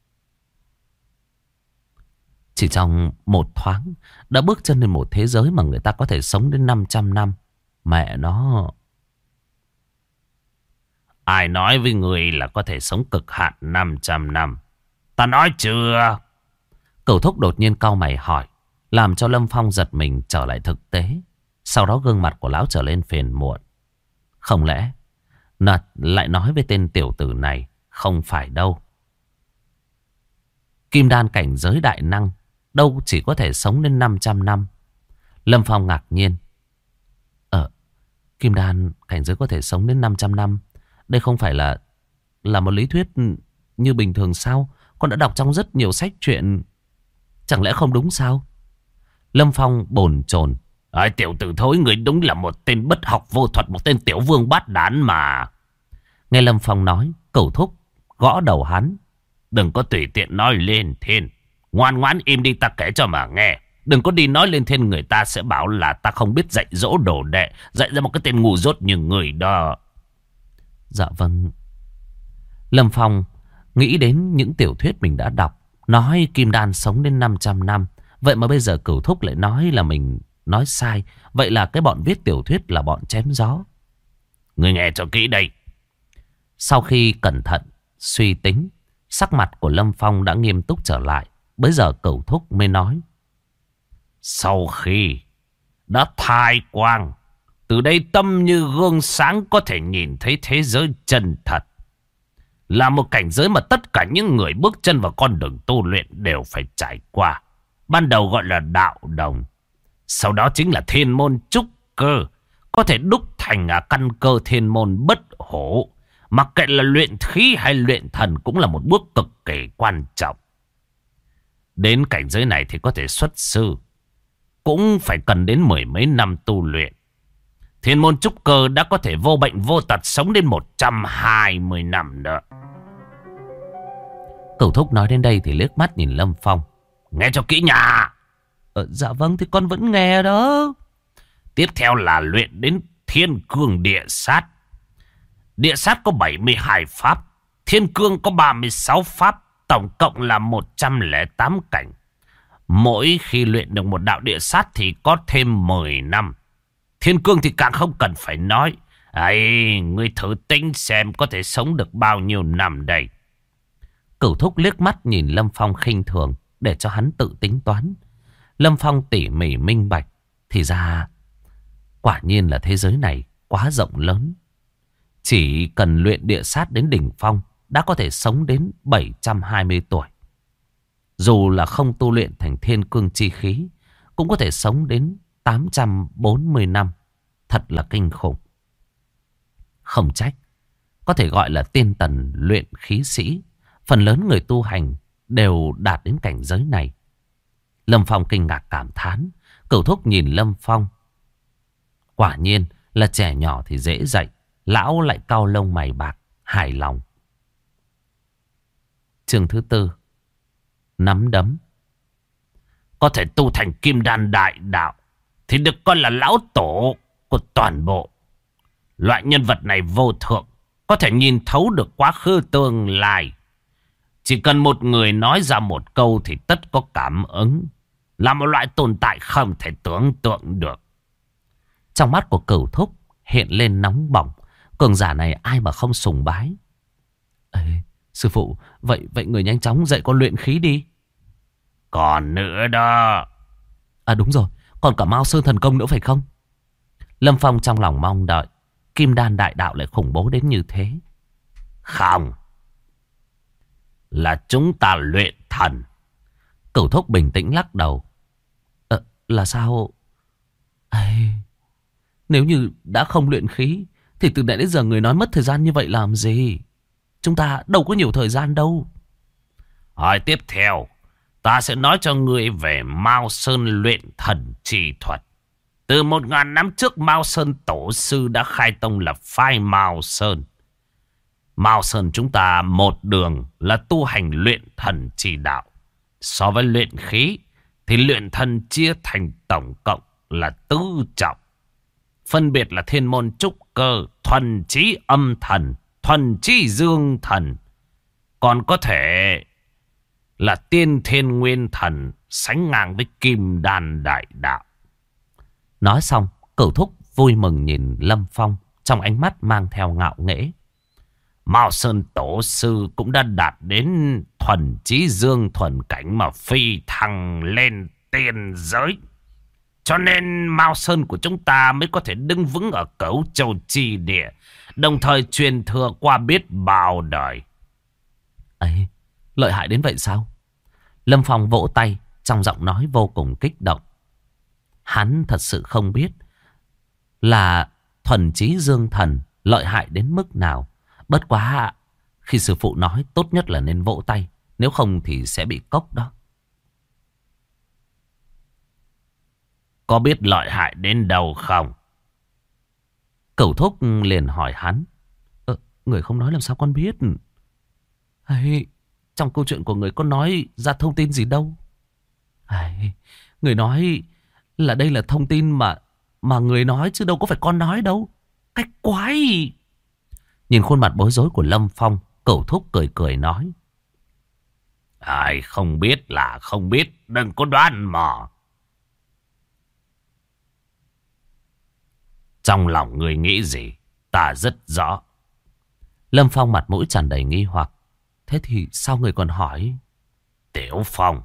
Chỉ trong một thoáng đã bước chân lên một thế giới mà người ta có thể sống đến 500 năm. Mẹ nó... Ai nói với người là có thể sống cực hạn 500 năm? Ta nói chưa? Cửu Thúc đột nhiên cau mày hỏi, làm cho Lâm Phong giật mình trở lại thực tế. Sau đó gương mặt của lão trở lên phiền muộn. Không lẽ Nật lại nói với tên tiểu tử này? Không phải đâu. Kim đan cảnh giới đại năng đâu chỉ có thể sống đến 500 năm. Lâm Phong ngạc nhiên. Kim đan cảnh giới có thể sống đến 500 năm. Đây không phải là một lý thuyết như bình thường sao? Con đã đọc trong rất nhiều sách truyện. Chẳng lẽ không đúng sao? Lâm Phong bồn chồn. Tiểu tử thối, người đúng là một tên bất học vô thuật, một tên tiểu vương bát đán mà. Nghe Lâm Phong nói, Cửu Thúc gõ đầu hắn. Đừng có tùy tiện nói lên thiên. Ngoan ngoãn im đi, ta kể cho mà nghe. Đừng có đi nói lên thiên, người ta sẽ bảo là ta không biết dạy dỗ đồ đệ, dạy ra một cái tên ngu dốt như người đó. Dạ vâng. Lâm Phong nghĩ đến những tiểu thuyết mình đã đọc, nói kim đan sống đến 500 năm. Vậy mà bây giờ Cửu Thúc lại nói là mình nói sai. Vậy là cái bọn viết tiểu thuyết là bọn chém gió. Người nghe cho kỹ đây. Sau khi cẩn thận suy tính, sắc mặt của Lâm Phong đã nghiêm túc trở lại. Bây giờ Cửu Thúc mới nói: sau khi đã thai quang, từ đây tâm như gương sáng, có thể nhìn thấy thế giới chân thật. Là một cảnh giới mà tất cả những người bước chân vào con đường tu luyện đều phải trải qua. Ban đầu gọi là đạo đồng, sau đó chính là thiên môn trúc cơ, có thể đúc thành căn cơ thiên môn bất hổ. Mặc kệ là luyện khí hay luyện thần cũng là một bước cực kỳ quan trọng. Đến cảnh giới này thì có thể xuất sư, cũng phải cần đến 10 mấy năm tu luyện. Thiên môn trúc cơ đã có thể vô bệnh vô tật, sống đến 120 năm nữa. Cửu Thúc nói đến đây thì liếc mắt nhìn Lâm Phong. Nghe cho kỹ nha. Dạ vâng, thì con vẫn nghe đó. Tiếp theo là luyện đến thiên cương địa sát. Địa sát có 72 pháp, thiên cương có 36 pháp, tổng cộng là 108 cảnh. Mỗi khi luyện được một đạo địa sát thì có thêm 10 năm. Thiên cương thì càng không cần phải nói. Ngươi thử tính xem có thể sống được bao nhiêu năm đây. Cửu Thúc liếc mắt nhìn Lâm Phong khinh thường, để cho hắn tự tính toán. Lâm Phong tỉ mỉ minh bạch. Thì ra quả nhiên là thế giới này quá rộng lớn. Chỉ cần luyện địa sát đến đỉnh phong đã có thể sống đến 720 tuổi. Dù là không tu luyện thành thiên cương chi khí, cũng có thể sống đến 840 năm. Thật là kinh khủng. Không trách có thể gọi là tiên tần luyện khí sĩ. Phần lớn người tu hành đều đạt đến cảnh giới này. Lâm Phong kinh ngạc cảm thán. Cửu Thúc nhìn Lâm Phong. Quả nhiên là trẻ nhỏ thì dễ dạy. Lão lại cau lông mày bạc, hài lòng. Chương thứ 4. Nắm đấm. Có thể tu thành kim đan đại đạo thì được coi là lão tổ của toàn bộ. Loại nhân vật này vô thượng, có thể nhìn thấu được quá khứ tương lai. Chỉ cần một người nói ra một câu thì tất có cảm ứng. Là một loại tồn tại không thể tưởng tượng được. Trong mắt của Cửu Thúc hiện lên nóng bỏng. Cường giả này ai mà không sùng bái. Sư phụ, vậy người nhanh chóng dạy con luyện khí đi. Còn nữa đó. Đúng rồi, còn cả Mao Sơn thần công nữa phải không? Lâm Phong trong lòng mong đợi kim đan đại đạo lại khủng bố đến như thế. Không, là chúng ta luyện thần. Cửu Thúc bình tĩnh lắc đầu. Là sao? Nếu như đã không luyện khí thì từ nãy đến giờ người nói mất thời gian như vậy làm gì? Chúng ta đâu có nhiều thời gian đâu. Hỏi tiếp theo, ta sẽ nói cho ngươi về Mao Sơn luyện thần chi thuật. Từ 1000 năm trước, Mao Sơn tổ sư đã khai tông lập phái Mao Sơn. Mao Sơn chúng ta một đường là tu hành luyện thần chi đạo. So với luyện khí thì luyện thần chia thành tổng cộng là tứ trọng. Phân biệt là thiên môn trúc cơ, thuần chí âm thần, thuần chí dương thần. Còn có thể là tiên thiên nguyên thần, sánh ngang với kim đan đại đạo. Nói xong, Cửu Thúc vui mừng nhìn Lâm Phong, trong ánh mắt mang theo ngạo nghễ. Mao Sơn tổ sư cũng đã đạt đến thuần chí dương thuần cảnh mà phi thăng lên tiên giới. Cho nên Mao Sơn của chúng ta mới có thể đứng vững ở Cửu Châu chi địa, đồng thời truyền thừa qua biết bao đời. Ấy, lợi hại đến vậy sao? Lâm Phong vỗ tay, trong giọng nói vô cùng kích động. Hắn thật sự không biết là thuần chí dương thần lợi hại đến mức nào. Bất quá khi sư phụ nói tốt nhất là nên vỗ tay, nếu không thì sẽ bị cốc đó. Có biết lợi hại đến đâu không? Cửu Thúc liền hỏi hắn. Người không nói làm sao con biết? Trong câu chuyện của người có nói ra thông tin gì đâu. Người nói là đây là thông tin mà người nói chứ đâu có phải con nói đâu. Cách quái. Nhìn khuôn mặt bối rối của Lâm Phong, Cửu Thúc cười cười nói. Ai không biết là không biết, đừng có đoán mò. Trong lòng người nghĩ gì, ta rất rõ. Lâm Phong mặt mũi tràn đầy nghi hoặc. Thế thì sao người còn hỏi? Tiểu Phong,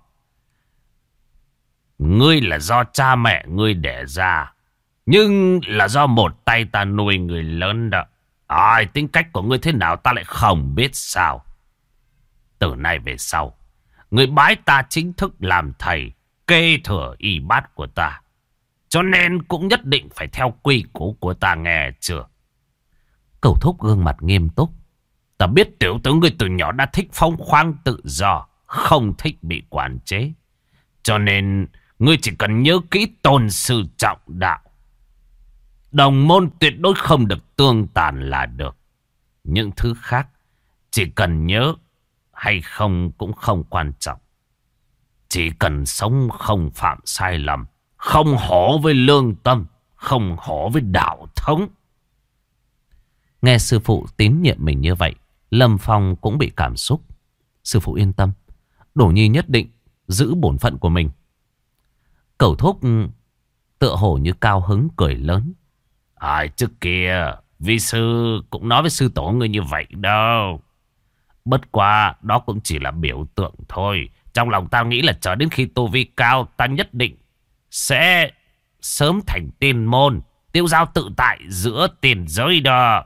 ngươi là do cha mẹ ngươi đẻ ra, nhưng là do một tay ta nuôi người lớn đó. Tính cách của ngươi thế nào ta lại không biết sao. Từ nay về sau, ngươi bái ta chính thức làm thầy, kế thừa y bát của ta. Cho nên cũng nhất định phải theo quy củ của ta, nghe chưa? Cửu Thúc gương mặt nghiêm túc. Ta biết tiểu tử ngươi từ nhỏ đã thích phóng khoáng tự do, không thích bị quản chế. Cho nên ngươi chỉ cần nhớ kỹ tôn sư trọng đạo. Đồng môn tuyệt đối không được tương tàn là được. Những thứ khác chỉ cần nhớ hay không cũng không quan trọng. Chỉ cần sống không phạm sai lầm, không hổ với lương tâm, không hổ với đạo thống. Nghe sư phụ tín nhiệm mình như vậy, Lâm Phong cũng bị cảm xúc. Sư phụ yên tâm, Đổ Nhi nhất định giữ bổn phận của mình. Cửu Thúc tựa hồ như cao hứng cười lớn. Trước kia vi sư cũng nói với sư tổ ngươi như vậy đâu. Bất quá đó cũng chỉ là biểu tượng thôi. Trong lòng tao nghĩ là chờ đến khi tu vi cao, ta nhất định sẽ sớm thành tiên môn, tiêu giao tự tại giữa tiền giới đó.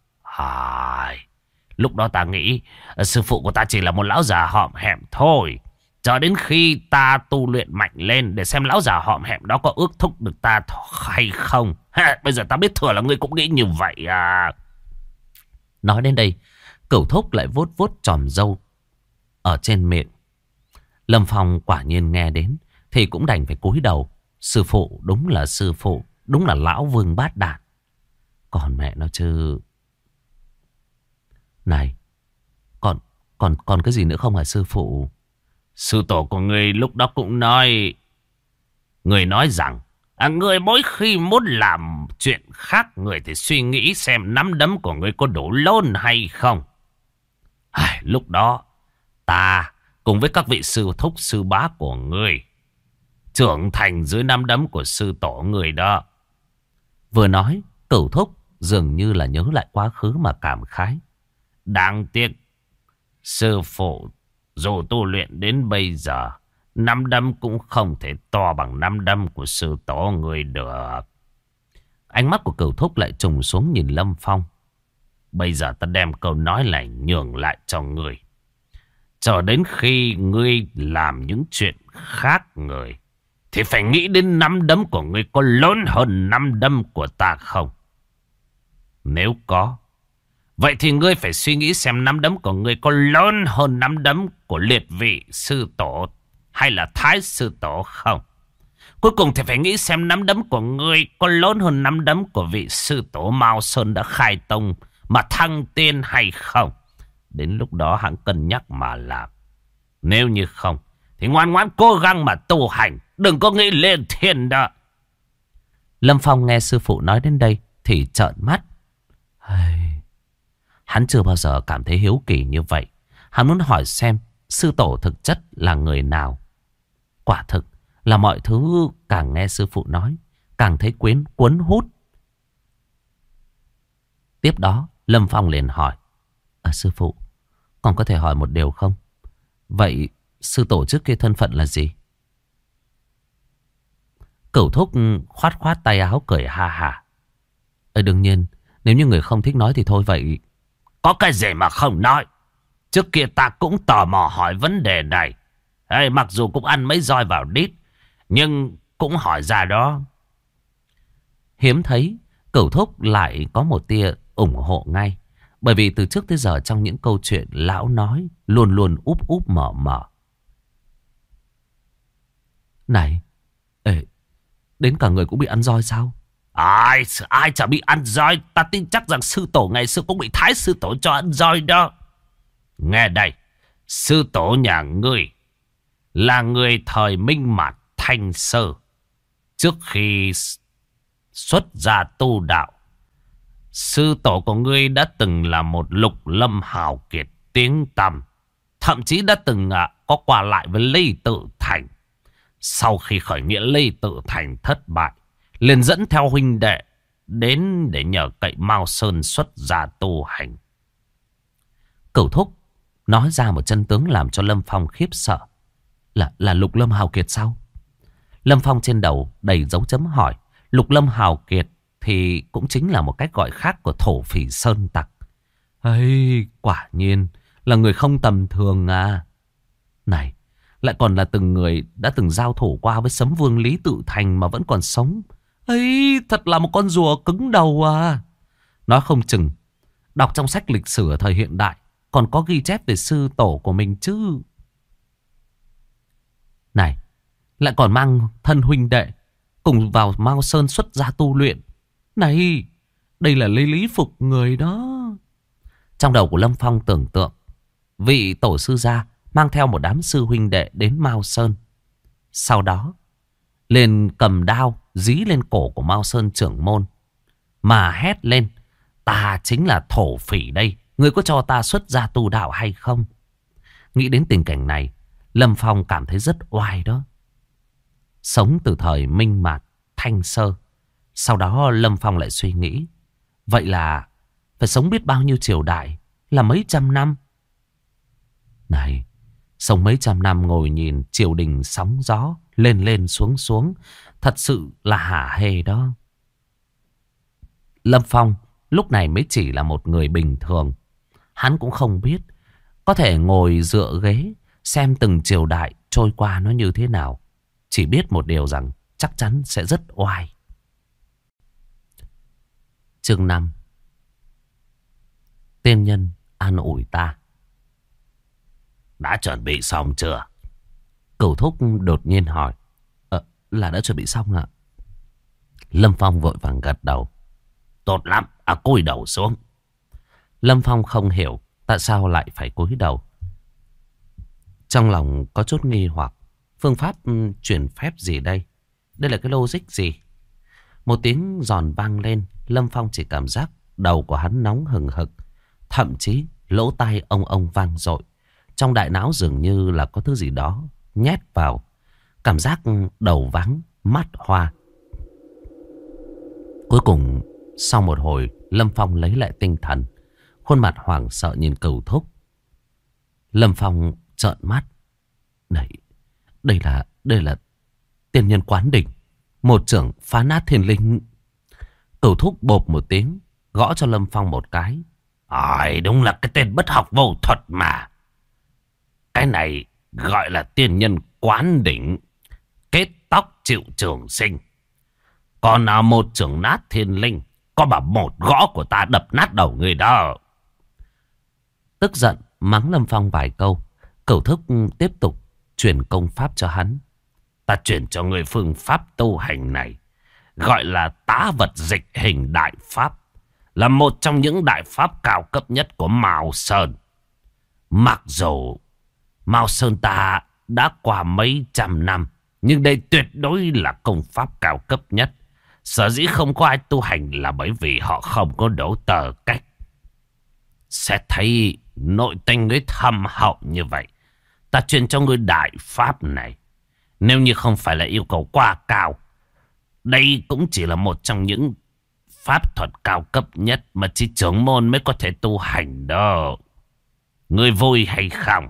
Lúc đó ta nghĩ sư phụ của ta chỉ là một lão già hõm hẹm thôi. Chờ đến khi ta tu luyện mạnh lên để xem lão già hõm hẹm đó có ước thúc được ta hay không. Bây giờ ta biết thừa là ngươi cũng nghĩ như vậy à. Nói đến đây, Cửu Thúc lại vuốt vuốt chòm râu ở trên miệng. Lâm Phong quả nhiên nghe đến thì cũng đành phải cúi đầu. Sư phụ đúng là sư phụ, đúng là lão vương bát đàn. Còn mẹ nó chứ. Này, còn cái gì nữa không hả sư phụ? Sư tổ của ngươi lúc đó cũng nói. Người nói rằng người mỗi khi muốn làm chuyện khác, người thì suy nghĩ xem nắm đấm của người có đủ lớn hay không. Lúc đó ta cùng với các vị sư thúc sư bá của ngươi trưởng thành dưới nắm đấm của sư tổ người đó. Vừa nói, Cửu Thúc dường như là nhớ lại quá khứ mà cảm khái. Đáng tiếc, sư phụ dù tu luyện đến bây giờ, nắm đấm cũng không thể to bằng nắm đấm của sư tổ người được. Ánh mắt của Cửu Thúc lại trùng xuống nhìn Lâm Phong. Bây giờ ta đem câu nói này nhường lại cho ngươi. Cho đến khi ngươi làm những chuyện khác người, thì phải nghĩ đến nắm đấm của ngươi có lớn hơn nắm đấm của ta không? Nếu có, vậy thì ngươi phải suy nghĩ xem nắm đấm của ngươi có lớn hơn nắm đấm của liệt vị sư tổ hay là thái sư tổ không? Cuối cùng thì phải nghĩ xem nắm đấm của ngươi có lớn hơn nắm đấm của vị sư tổ Mao Sơn đã khai tông mà thăng tiên hay không. Đến lúc đó hãng cân nhắc mà làm. Nếu như không thì ngoan ngoãn cố gắng mà tu hành, đừng có nghĩ lên thiên đó. Lâm Phong nghe sư phụ nói đến đây thì trợn mắt. Hắn chưa bao giờ cảm thấy hiếu kỳ như vậy. Hắn muốn hỏi xem sư tổ thực chất là người nào. Quả thực là mọi thứ càng nghe sư phụ nói càng thấy cuốn hút. Tiếp đó Lâm Phong liền hỏi: sư phụ, còn có thể hỏi một điều không? Vậy sư tổ trước kia thân phận là gì? Cửu Thúc khoát khoát tay áo cười ha ha. Đương nhiên, nếu như người không thích nói thì thôi vậy. Có cái gì mà không nói. Trước kia ta cũng tò mò hỏi vấn đề này. Mặc dù cũng ăn mấy roi vào đít, nhưng cũng hỏi ra đó. Hiếm thấy Cửu Thúc lại có một tia ủng hộ ngay. Bởi vì từ trước tới giờ trong những câu chuyện lão nói luôn luôn úp úp mở mở. Này, đến cả người cũng bị ăn roi sao? Ai chả bị ăn roi. Ta tin chắc rằng sư tổ ngày xưa cũng bị thái sư tổ cho ăn roi đó. Nghe đây, sư tổ nhà ngươi là người thời Minh Mạt Thanh Sơ. Trước khi xuất gia tu đạo, sư tổ của ngươi đã từng là một lục lâm hào kiệt tiếng tăm. Thậm chí đã từng có qua lại với Lê Tự Thành. Sau khi khởi nghĩa Lê Tự Thành thất bại, liền dẫn theo huynh đệ đến để nhờ cậy Mao Sơn xuất gia tu hành. Cửu Thúc nói ra một chân tướng làm cho Lâm Phong khiếp sợ. Là lục lâm hào kiệt sao? Lâm Phong trên đầu đầy dấu chấm hỏi. Lục lâm hào kiệt thì cũng chính là một cách gọi khác của thổ phỉ sơn tặc. Quả nhiên là người không tầm thường à. Này, lại còn là từng người đã từng giao thủ qua với Sấm Vương Lý Tự Thành mà vẫn còn sống. Thật là một con rùa cứng đầu à. Nói không chừng đọc trong sách lịch sử ở thời hiện đại còn có ghi chép về sư tổ của mình chứ. Này, lại còn mang thân huynh đệ cùng vào Mao Sơn xuất gia tu luyện. Này, đây là lấy lý phục người đó. Trong đầu của Lâm Phong tưởng tượng vị tổ sư gia mang theo một đám sư huynh đệ đến Mao Sơn. Sau đó liền cầm đao dí lên cổ của Mao Sơn trưởng môn mà hét lên: ta chính là thổ phỉ đây, người có cho ta xuất gia tu đạo hay không? Nghĩ đến tình cảnh này, Lâm Phong cảm thấy rất oai đó. Sống từ thời Minh Mạt Thanh Sơ. Sau đó Lâm Phong lại suy nghĩ, vậy là phải sống biết bao nhiêu triều đại, là mấy trăm năm. Này, sống mấy trăm năm ngồi nhìn triều đình sóng gió lên lên xuống xuống, thật sự là hả hê đó. Lâm Phong lúc này mới chỉ là một người bình thường. Hắn cũng không biết có thể ngồi dựa ghế xem từng triều đại trôi qua nó như thế nào. Chỉ biết một điều rằng chắc chắn sẽ rất oai. Chương 5. Tiên nhân an ủi ta. Đã chuẩn bị xong chưa? Cửu Thúc đột nhiên hỏi. Là đã chuẩn bị xong ạ. Lâm Phong vội vàng gật đầu. Tốt lắm, cúi đầu xuống. Lâm Phong không hiểu tại sao lại phải cúi đầu. Trong lòng có chút nghi hoặc. Phương pháp chuyển phép gì đây? Đây là cái logic gì? Một tiếng giòn vang lên. Lâm Phong chỉ cảm giác đầu của hắn nóng hừng hực. Thậm chí lỗ tai ông vang dội. Trong đại não dường như là có thứ gì đó nhét vào. Cảm giác đầu váng, mắt hoa. Cuối cùng sau một hồi Lâm Phong lấy lại tinh thần. Khuôn mặt hoảng sợ nhìn Cửu Thúc. Lâm Phong trợn mắt. Đây là tiên nhân Quán Đỉnh, một trưởng phá nát thiên linh. Cửu thúc bộp một tiếng, gõ cho Lâm Phong một cái. Đúng là cái tên bất học vô thuật mà. Cái này gọi là tiên nhân quán đỉnh, kết tóc chịu trường sinh. Còn một trưởng nát thiên linh, có bảo một gõ của ta đập nát đầu người đó. Tức giận mắng Lâm Phong vài câu, Cửu thúc tiếp tục truyền công pháp cho hắn. Ta truyền cho người phương pháp tu hành này, gọi là tá vật dịch hình đại pháp, là một trong những đại pháp cao cấp nhất của Mao Sơn. Mặc dù Mao Sơn ta đã qua mấy trăm năm, nhưng đây tuyệt đối là công pháp cao cấp nhất. Sở dĩ không có ai tu hành là bởi vì họ không có đủ tờ cách. Sẽ thấy nội tình người thâm hậu như vậy, ta truyền cho người đại pháp này. Nếu như không phải là yêu cầu quá cao, đây cũng chỉ là một trong những pháp thuật cao cấp nhất mà chỉ trưởng môn mới có thể tu hành đó. Người vui hay không?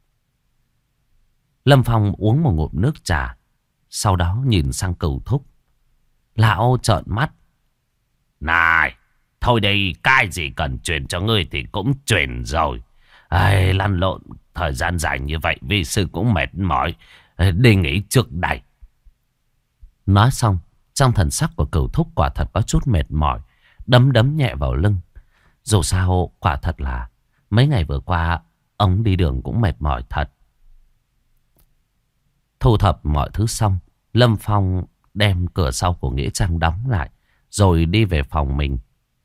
Lâm Phong uống một ngụm nước trà, sau đó nhìn sang Cửu thúc. Lão trợn mắt. Này, thôi đây, cái gì cần truyền cho ngươi thì cũng truyền rồi. Lăn lộn thời gian dài như vậy, vi sư cũng mệt mỏi, đi nghỉ trước đây. Nói xong, trong thần sắc của Cửu thúc quả thật có chút mệt mỏi, đấm nhẹ vào lưng. Dù sao, quả thật là mấy ngày vừa qua, ông đi đường cũng mệt mỏi thật. Thu thập mọi thứ xong, Lâm Phong đem cửa sau của nghĩa trang đóng lại, rồi đi về phòng mình.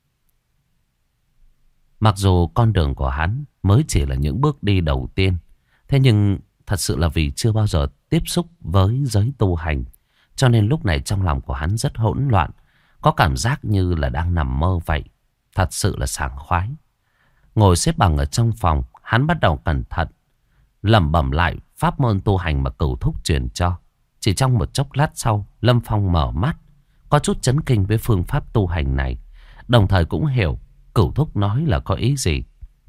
Mặc dù con đường của hắn mới chỉ là những bước đi đầu tiên, thế nhưng thật sự là vì chưa bao giờ tiếp xúc với giới tu hành, cho nên lúc này trong lòng của hắn rất hỗn loạn, có cảm giác như là đang nằm mơ vậy. Thật sự là sảng khoái. Ngồi xếp bằng ở trong phòng, hắn bắt đầu cẩn thận lẩm bẩm lại pháp môn tu hành mà Cửu thúc truyền cho. Chỉ trong một chốc lát sau, Lâm Phong mở mắt, có chút chấn kinh với phương pháp tu hành này, đồng thời cũng hiểu Cửu thúc nói là có ý gì.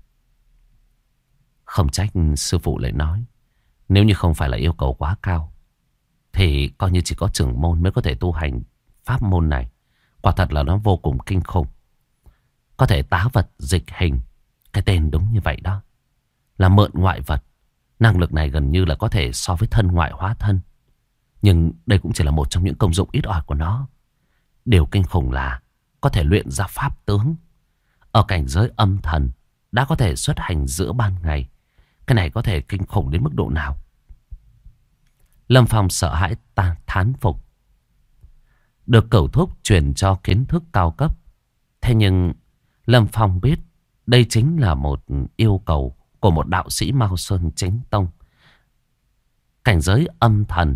Không trách sư phụ lại nói, nếu như không phải là yêu cầu quá cao thì coi như chỉ có trưởng môn mới có thể tu hành pháp môn này. Quả thật là nó vô cùng kinh khủng. Có thể tá vật dịch hình, cái tên đúng như vậy đó, là mượn ngoại vật. Năng lực này gần như là có thể so với thân ngoại hóa thân. Nhưng đây cũng chỉ là một trong những công dụng ít ỏi của nó. Điều kinh khủng là có thể luyện ra pháp tướng. Ở cảnh giới âm thần đã có thể xuất hành giữa ban ngày. Cái này có thể kinh khủng đến mức độ nào? Lâm Phong sợ hãi thán phục. Được Cửu thúc truyền cho kiến thức cao cấp, thế nhưng Lâm Phong biết đây chính là một yêu cầu của một đạo sĩ Mao Sơn chính tông. Cảnh giới âm thần,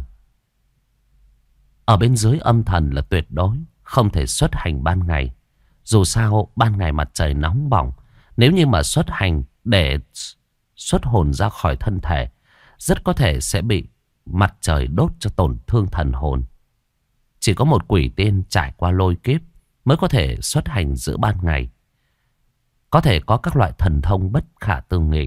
ở bên dưới âm thần là tuyệt đối không thể xuất hành ban ngày. Dù sao ban ngày mặt trời nóng bỏng, nếu như mà xuất hành để xuất hồn ra khỏi thân thể, rất có thể sẽ bị mặt trời đốt cho tổn thương thần hồn. Chỉ có một quỷ tiên trải qua lôi kiếp mới có thể xuất hành giữa ban ngày, có thể có các loại thần thông bất khả tư nghị.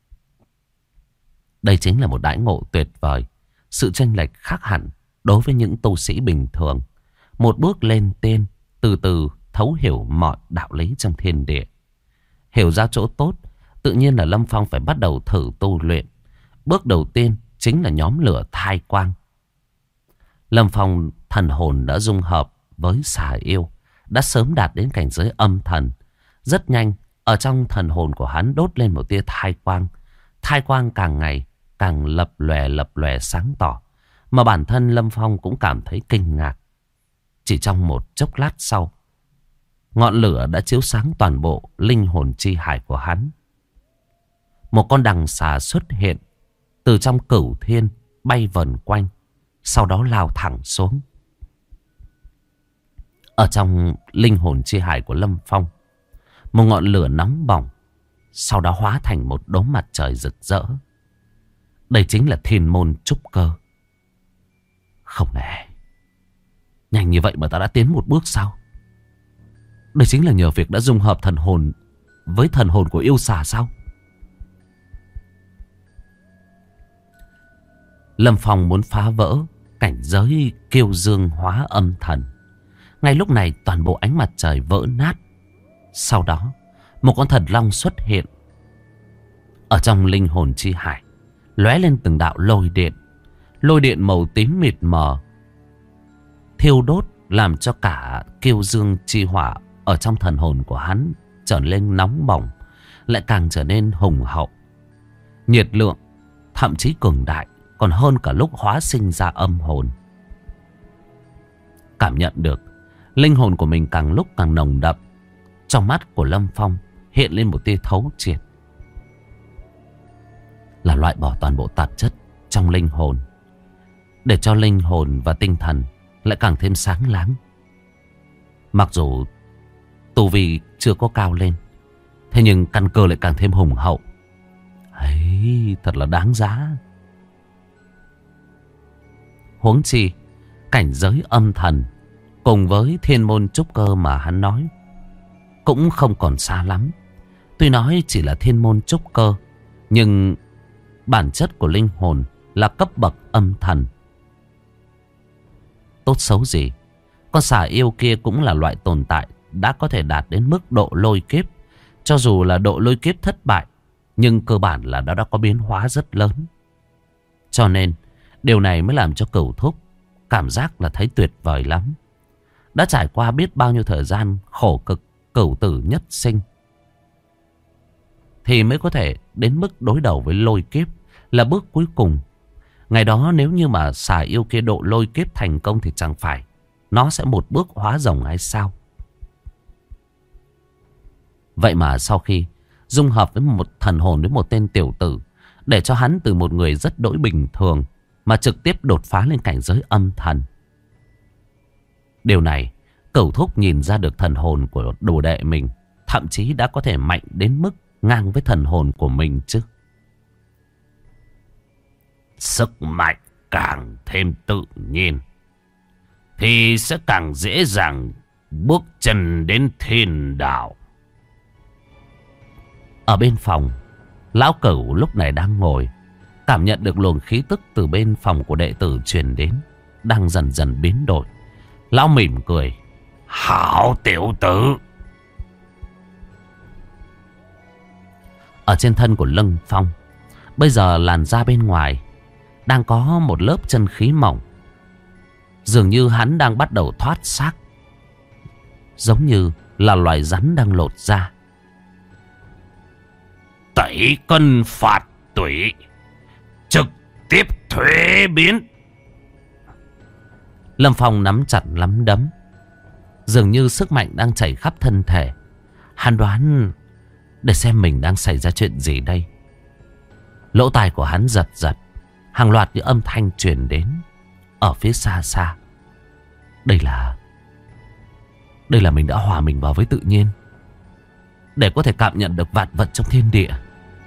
Đây chính là một đãi ngộ tuyệt vời, sự chênh lệch khác hẳn đối với những tu sĩ bình thường. Một bước lên tên, từ từ thấu hiểu mọi đạo lý trong thiên địa. Hiểu ra chỗ tốt, tự nhiên là Lâm Phong phải bắt đầu thử tu luyện. Bước đầu tiên chính là nhóm lửa thai quang. Lâm Phong thần hồn đã dung hợp với xà yêu, đã sớm đạt đến cảnh giới âm thần. Rất nhanh, ở trong thần hồn của hắn đốt lên một tia thai quang. Thai quang càng ngày càng lập lòe sáng tỏ, mà bản thân Lâm Phong cũng cảm thấy kinh ngạc. Chỉ trong một chốc lát sau, ngọn lửa đã chiếu sáng toàn bộ linh hồn chi hải của hắn. Một con đằng xà xuất hiện từ trong cửu thiên, bay vần quanh, sau đó lao thẳng xuống. Ở trong linh hồn chi hải của Lâm Phong, một ngọn lửa nóng bỏng, sau đó hóa thành một đốm mặt trời rực rỡ. Đây chính là thiên môn trúc cơ. Không lẽ nhanh như vậy mà ta đã tiến một bước sao? Đây chính là nhờ việc đã dung hợp thần hồn với thần hồn của yêu xà sao? Lâm Phong muốn phá vỡ cảnh giới kiêu dương hóa âm thần. Ngay lúc này toàn bộ ánh mặt trời vỡ nát. Sau đó một con thần long xuất hiện. Ở trong linh hồn chi hải lóe lên từng đạo lôi điện. Lôi điện màu tím mịt mờ thiêu đốt, làm cho cả kiêu dương chi hỏa ở trong thần hồn của hắn trở nên nóng bỏng, lại càng trở nên hùng hậu. Nhiệt lượng thậm chí cường đại, còn hơn cả lúc hóa sinh ra âm hồn. Cảm nhận được linh hồn của mình càng lúc càng nồng đậm, trong mắt của Lâm Phong hiện lên một tia thấu triệt, là loại bỏ toàn bộ tạp chất trong linh hồn, để cho linh hồn và tinh thần lại càng thêm sáng láng. Mặc dù tu vi chưa có cao lên, thế nhưng căn cơ lại càng thêm hùng hậu. Ấy, thật là đáng giá. Huống chi cảnh giới âm thần cùng với thiên môn trúc cơ mà hắn nói cũng không còn xa lắm. Tuy nói chỉ là thiên môn trúc cơ, nhưng bản chất của linh hồn là cấp bậc âm thần. Tốt xấu gì, con xà yêu kia cũng là loại tồn tại đã có thể đạt đến mức độ lôi kiếp. Cho dù là độ lôi kiếp thất bại, nhưng cơ bản là nó đã có biến hóa rất lớn. Cho nên điều này mới làm cho Cửu Thúc cảm giác là thấy tuyệt vời lắm. Đã trải qua biết bao nhiêu thời gian khổ cực cửu tử nhất sinh, thì mới có thể đến mức đối đầu với lôi kiếp, là bước cuối cùng. Ngày đó nếu như mà xà yêu kia độ lôi kiếp thành công thì chẳng phải nó sẽ một bước hóa rồng hay sao? Vậy mà sau khi dung hợp với một thần hồn với một tên tiểu tử, để cho hắn từ một người rất đỗi bình thường mà trực tiếp đột phá lên cảnh giới âm thần. Điều này Cửu Thúc nhìn ra được thần hồn của đồ đệ mình thậm chí đã có thể mạnh đến mức ngang với thần hồn của mình chứ. Sức mạnh càng thêm tự nhiên thì sẽ càng dễ dàng bước chân đến thiên đạo. Ở bên phòng, lão Cửu lúc này đang ngồi, cảm nhận được luồng khí tức từ bên phòng của đệ tử truyền đến đang dần dần biến đổi. Lão mỉm cười. Hảo tiểu tử. Ở trên thân của Lâm Phong, bây giờ làn da bên ngoài đang có một lớp chân khí mỏng. Dường như hắn đang bắt đầu thoát xác, giống như là loài rắn đang lột da. Tẩy cân phạt tủy, trực tiếp thuế biến. Lâm Phong nắm chặt nắm đấm, dường như sức mạnh đang chảy khắp thân thể. Hắn đoán để xem mình đang xảy ra chuyện gì đây. Lỗ tai của hắn giật giật, hàng loạt những âm thanh truyền đến ở phía xa xa. Đây là mình đã hòa mình vào với tự nhiên, để có thể cảm nhận được vạn vật trong thiên địa.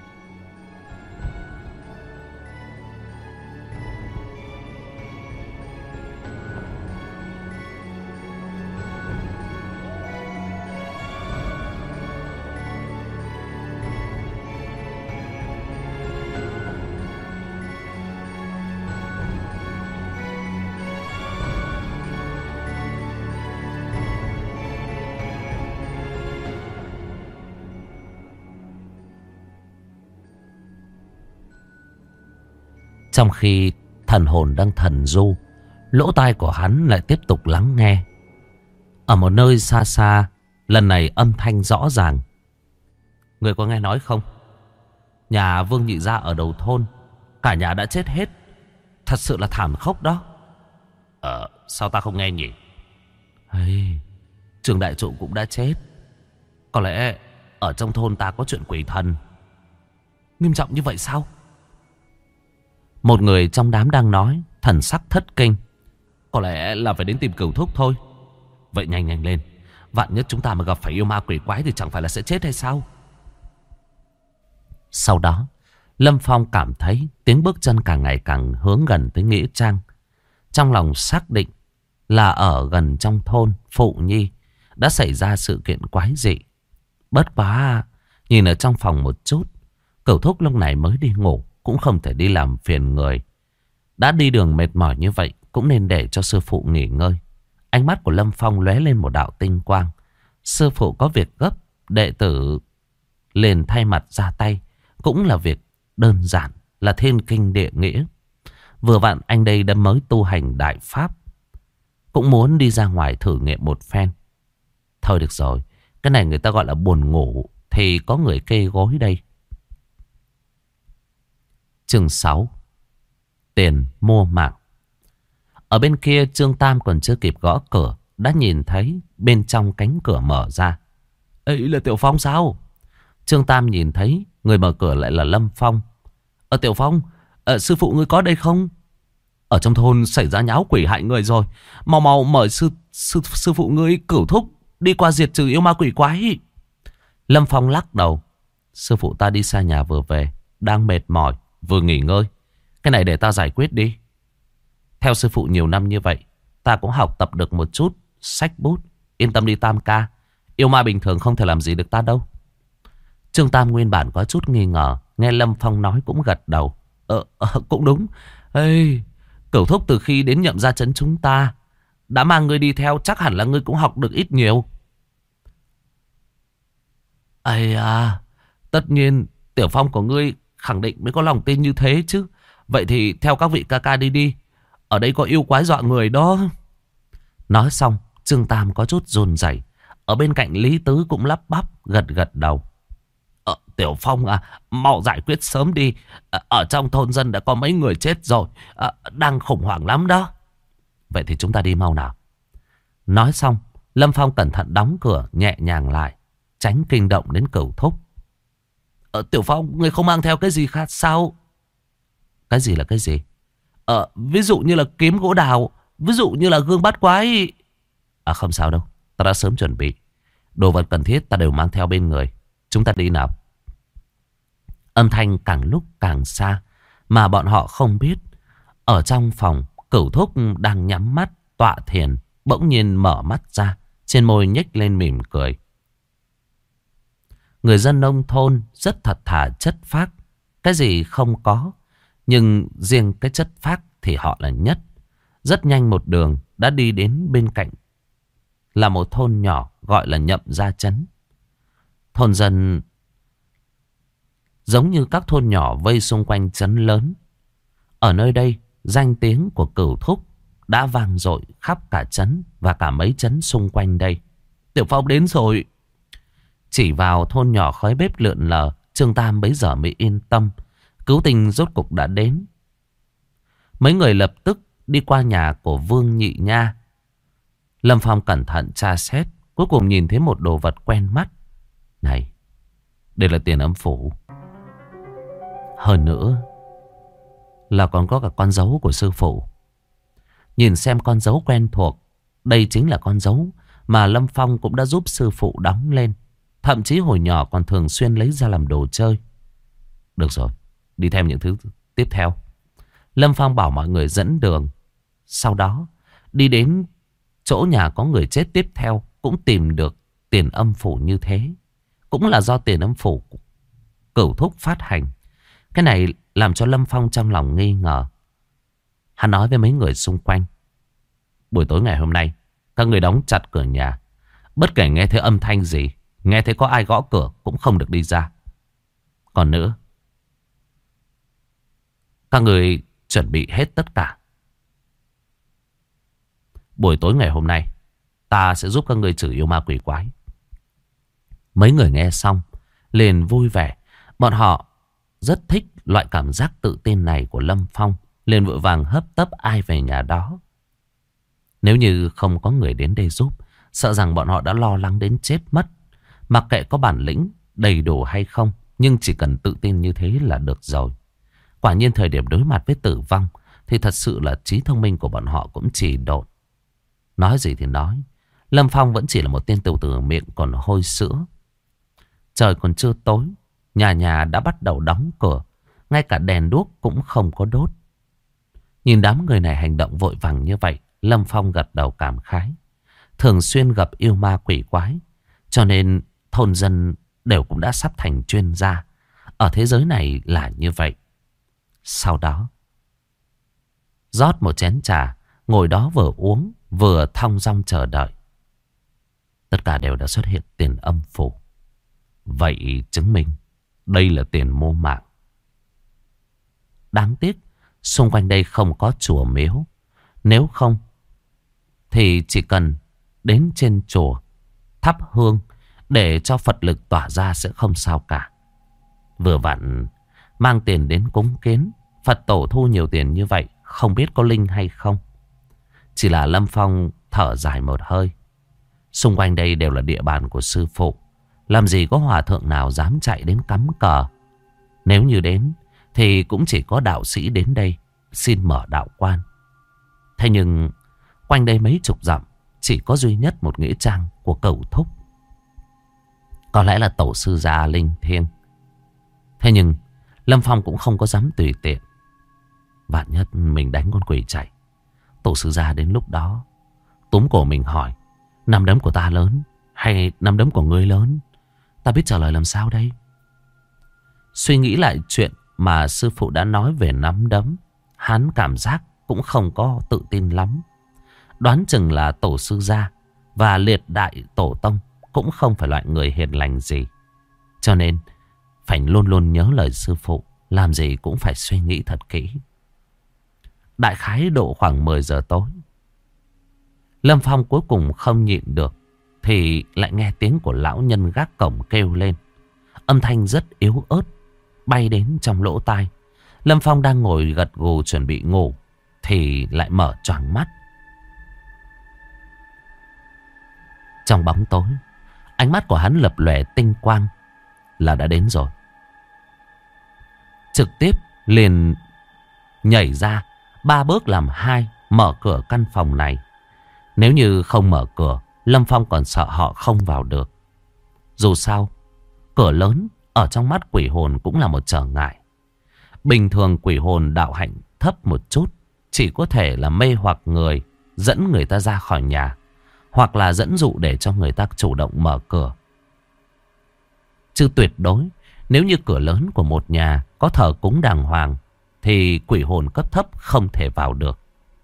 Trong khi thần hồn đang thần du, lỗ tai của hắn lại tiếp tục lắng nghe. Ở một nơi xa xa, lần này âm thanh rõ ràng. Người có nghe nói không? Nhà Vương Nhị Gia ở đầu thôn, cả nhà đã chết hết. Thật sự là thảm khốc đó. Sao ta không nghe nhỉ? Trường đại trụ cũng đã chết. Có lẽ ở trong thôn ta có chuyện quỷ thần. Nghiêm trọng như vậy sao? Một người trong đám đang nói, thần sắc thất kinh. Có lẽ là phải đến tìm Cửu Thúc thôi. Vậy nhanh nhanh lên, vạn nhất chúng ta mà gặp phải yêu ma quỷ quái thì chẳng phải là sẽ chết hay sao? Sau đó Lâm Phong cảm thấy tiếng bước chân càng ngày càng hướng gần tới nghĩa trang. Trong lòng xác định là ở gần trong thôn Phụ Nhi đã xảy ra sự kiện quái dị. Bất quá nhìn ở trong phòng một chút, Cửu Thúc lúc này mới đi ngủ, cũng không thể đi làm phiền người. Đã đi đường mệt mỏi như vậy, cũng nên để cho sư phụ nghỉ ngơi. Ánh mắt của Lâm Phong lóe lên một đạo tinh quang. Sư phụ có việc gấp, đệ tử liền thay mặt ra tay. Cũng là việc đơn giản, là thiên kinh địa nghĩa. Vừa vặn anh đây đã mới tu hành đại pháp, cũng muốn đi ra ngoài thử nghiệm một phen. Thôi được rồi, cái này người ta gọi là buồn ngủ, thì có người kê gối đây. Chương 6. Tiền mua mạng. Ở bên kia Trương Tam còn chưa kịp gõ cửa, đã nhìn thấy bên trong cánh cửa mở ra. Ấy là Tiểu Phong sao? Trương Tam nhìn thấy người mở cửa lại là Lâm Phong. Tiểu Phong, sư phụ ngươi có đây không? Ở trong thôn xảy ra nháo quỷ hại người rồi. Mau mau mời sư phụ ngươi Cửu thúc đi qua diệt trừ yêu ma quỷ quái. Lâm Phong lắc đầu. Sư phụ ta đi xa nhà vừa về, đang mệt mỏi, vừa nghỉ ngơi. Cái này để ta giải quyết đi. Theo sư phụ nhiều năm như vậy, ta cũng học tập được một chút sách bút. Yên tâm đi Tam ca, yêu ma bình thường không thể làm gì được ta đâu. Trương Tam nguyên bản có chút nghi ngờ, nghe Lâm Phong nói cũng gật đầu. Cũng đúng. Ê, Cửu thúc từ khi đến Nhậm Gia trấn chúng ta đã mang ngươi đi theo, chắc hẳn là ngươi cũng học được ít nhiều. Ây à, tất nhiên Tiểu Phong của ngươi khẳng định mới có lòng tin như thế chứ. Vậy thì theo các vị ca ca đi đi, ở đây có yêu quái dọa người đó. Nói xong Trương Tam có chút run rẩy. Ở bên cạnh Lý Tứ cũng lắp bắp gật gật đầu. Tiểu Phong à, mau giải quyết sớm đi. Ở trong thôn dân đã có mấy người chết rồi, đang khủng hoảng lắm đó. Vậy thì chúng ta đi mau nào. Nói xong Lâm Phong cẩn thận đóng cửa nhẹ nhàng lại, tránh kinh động đến Cửu thúc. Tiểu Phong, ngươi không mang theo cái gì khác sao? Cái gì là cái gì? Ví dụ như là kiếm gỗ đào, ví dụ như là gương bát quái. Không sao đâu, ta đã sớm chuẩn bị. Đồ vật cần thiết ta đều mang theo bên người. Chúng ta đi nào. Âm thanh càng lúc càng xa, mà bọn họ không biết. Ở trong phòng, Cửu thúc đang nhắm mắt tọa thiền, bỗng nhiên mở mắt ra, trên môi nhếch lên mỉm cười. Người dân nông thôn rất thật thà chất phác, cái gì không có, nhưng riêng cái chất phác thì họ là nhất. Rất nhanh một đường đã đi đến bên cạnh là một thôn nhỏ gọi là Nhậm Gia trấn. Thôn dân giống như các thôn nhỏ vây xung quanh trấn lớn. Ở nơi đây, danh tiếng của Cửu thúc đã vang dội khắp cả trấn và cả mấy trấn xung quanh đây. Tiểu Phong đến rồi. Chỉ vào thôn nhỏ khói bếp lượn lờ, Trương Tam bấy giờ mới yên tâm. Cứu tinh rốt cục đã đến. Mấy người lập tức đi qua nhà của Vương Nhị Nha. Lâm Phong cẩn thận tra xét, cuối cùng nhìn thấy một đồ vật quen mắt. Này, đây là tiền âm phủ. Hơn nữa là còn có cả con dấu của sư phụ. Nhìn xem con dấu quen thuộc, đây chính là con dấu mà Lâm Phong cũng đã giúp sư phụ đóng lên. Thậm chí hồi nhỏ còn thường xuyên lấy ra làm đồ chơi. Được rồi, đi thêm những thứ tiếp theo. Lâm Phong bảo mọi người dẫn đường. Sau đó đi đến chỗ nhà có người chết tiếp theo, cũng tìm được tiền âm phủ như thế. Cũng là do tiền âm phủ Cửu thúc phát hành. Cái này làm cho Lâm Phong trong lòng nghi ngờ. Hắn nói với mấy người xung quanh. Buổi tối ngày hôm nay, các người đóng chặt cửa nhà. Bất kể nghe thấy âm thanh gì, nghe thấy có ai gõ cửa cũng không được đi ra. Còn nữa, các người chuẩn bị hết tất cả. Buổi tối ngày hôm nay, ta sẽ giúp các người trừ yêu ma quỷ quái. Mấy người nghe xong liền vui vẻ. Bọn họ rất thích loại cảm giác tự tin này của Lâm Phong, liền vội vàng hấp tấp ai về nhà đó. Nếu như không có người đến đây giúp, sợ rằng bọn họ đã lo lắng đến chết mất. Mặc kệ có bản lĩnh đầy đủ hay không, nhưng chỉ cần tự tin như thế là được rồi. Quả nhiên thời điểm đối mặt với tử vong thì thật sự là trí thông minh của bọn họ cũng chỉ độn. Nói gì thì nói, Lâm Phong vẫn chỉ là một tên tiểu tử miệng còn hôi sữa. Trời còn chưa tối, nhà nhà đã bắt đầu đóng cửa. Ngay cả đèn đuốc cũng không có đốt. Nhìn đám người này hành động vội vàng như vậy, Lâm Phong gật đầu cảm khái. Thường xuyên gặp yêu ma quỷ quái, cho nên thôn dân đều cũng đã sắp thành chuyên gia. Ở thế giới này là như vậy. Sau đó rót một chén trà, ngồi đó vừa uống vừa thong dong chờ đợi. Tất cả đều đã xuất hiện tiền âm phủ. Vậy chứng minh đây là tiền mua mạng. Đáng tiếc xung quanh đây không có chùa miếu. Nếu không thì chỉ cần đến trên chùa thắp hương để cho Phật lực tỏa ra sẽ không sao cả. Vừa vặn mang tiền đến cúng kiến, Phật tổ thu nhiều tiền như vậy không biết có linh hay không. Chỉ là Lâm Phong thở dài một hơi. Xung quanh đây đều là địa bàn của sư phụ. Làm gì có hòa thượng nào dám chạy đến cắm cờ. Nếu như đến thì cũng chỉ có đạo sĩ đến đây xin mở đạo quan. Thế nhưng quanh đây mấy chục dặm chỉ có duy nhất một nghĩa trang của Cẩu Thúc. Có lẽ là tổ sư gia linh thiêng. Thế nhưng Lâm Phong cũng không có dám tùy tiện. Vạn nhất mình đánh con quỷ chạy, tổ sư gia đến lúc đó túm cổ mình hỏi: nắm đấm của ta lớn hay nắm đấm của ngươi lớn? Ta biết trả lời làm sao đây? Suy nghĩ lại chuyện mà sư phụ đã nói về nắm đấm, hắn cảm giác cũng không có tự tin lắm. Đoán chừng là tổ sư gia và liệt đại tổ tông cũng không phải loại người hiền lành gì. Cho nên phải luôn luôn nhớ lời sư phụ, làm gì cũng phải suy nghĩ thật kỹ. Đại khái độ khoảng 10 giờ tối, Lâm Phong cuối cùng không nhịn được thì lại nghe tiếng của lão nhân gác cổng kêu lên. Âm thanh rất yếu ớt bay đến trong lỗ tai. Lâm Phong đang ngồi gật gù chuẩn bị ngủ thì lại mở choàng mắt. Trong bóng tối, ánh mắt của hắn lập lòe tinh quang là đã đến rồi. Trực tiếp liền nhảy ra 3 bước làm 2 mở cửa căn phòng này. Nếu như không mở cửa, Lâm Phong còn sợ họ không vào được. Dù sao, cửa lớn ở trong mắt quỷ hồn cũng là một trở ngại. Bình thường quỷ hồn đạo hạnh thấp một chút, chỉ có thể là mê hoặc người, dẫn người ta ra khỏi nhà, hoặc là dẫn dụ để cho người ta chủ động mở cửa. Chứ tuyệt đối, nếu như cửa lớn của một nhà có thờ cúng đàng hoàng, thì quỷ hồn cấp thấp không thể vào được.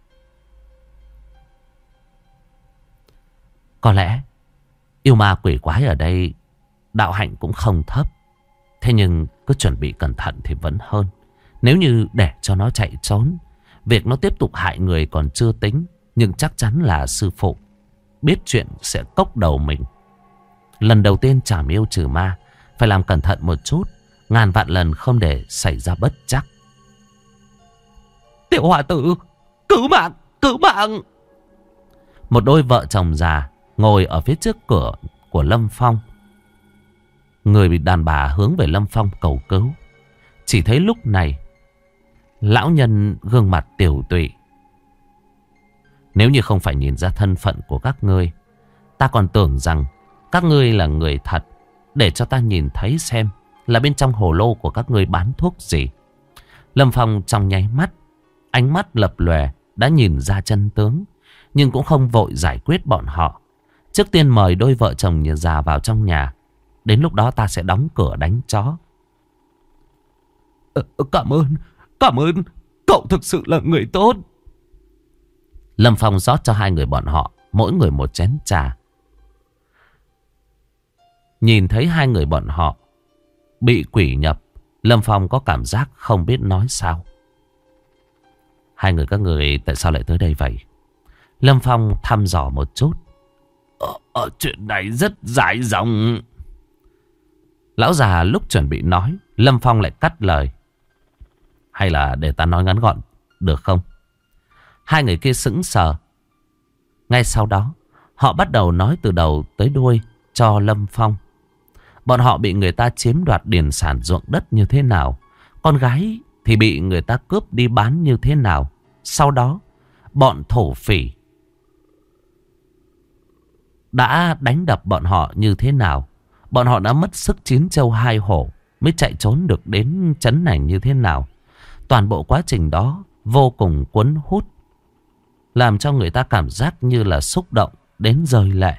Có lẽ yêu ma quỷ quái ở đây đạo hạnh cũng không thấp. Thế nhưng cứ chuẩn bị cẩn thận thì vẫn hơn. Nếu như để cho nó chạy trốn, việc nó tiếp tục hại người còn chưa tính, nhưng chắc chắn là sư phụ biết chuyện sẽ cốc đầu mình. Lần đầu tiên trảm yêu trừ ma, phải làm cẩn thận một chút, ngàn vạn lần không để xảy ra bất trắc. Tiểu hòa tử, cứu mạng, cứu mạng! Một đôi vợ chồng già ngồi ở phía trước cửa của Lâm Phong. Người bị đàn bà hướng về Lâm Phong cầu cứu. Chỉ thấy lúc này lão nhân gương mặt tiểu tụy. Nếu như không phải nhìn ra thân phận của các ngươi, ta còn tưởng rằng các ngươi là người thật. Để cho ta nhìn thấy xem là bên trong hồ lô của các ngươi bán thuốc gì. Lâm Phong trong nháy mắt, ánh mắt lập lòe đã nhìn ra chân tướng, nhưng cũng không vội giải quyết bọn họ. Trước tiên mời đôi vợ chồng nhà già vào trong nhà. Đến lúc đó ta sẽ đóng cửa đánh chó. Cảm ơn, cậu thực sự là người tốt. Lâm Phong rót cho hai người bọn họ mỗi người một chén trà. Nhìn thấy hai người bọn họ bị quỷ nhập, Lâm Phong có cảm giác không biết nói sao. Hai người các người tại sao lại tới đây vậy? Lâm Phong thăm dò một chút. Chuyện này rất dài dòng. Lão già lúc chuẩn bị nói, Lâm Phong lại cắt lời. Hay là để ta nói ngắn gọn được không? Hai người kia sững sờ. Ngay sau đó, họ bắt đầu nói từ đầu tới đuôi cho Lâm Phong. Bọn họ bị người ta chiếm đoạt điền sản ruộng đất như thế nào, con gái thì bị người ta cướp đi bán như thế nào. Sau đó, bọn thổ phỉ đã đánh đập bọn họ như thế nào. Bọn họ đã mất sức 9 trâu 2 hổ mới chạy trốn được đến trấn này như thế nào. Toàn bộ quá trình đó vô cùng cuốn hút, làm cho người ta cảm giác như là xúc động đến rơi lệ.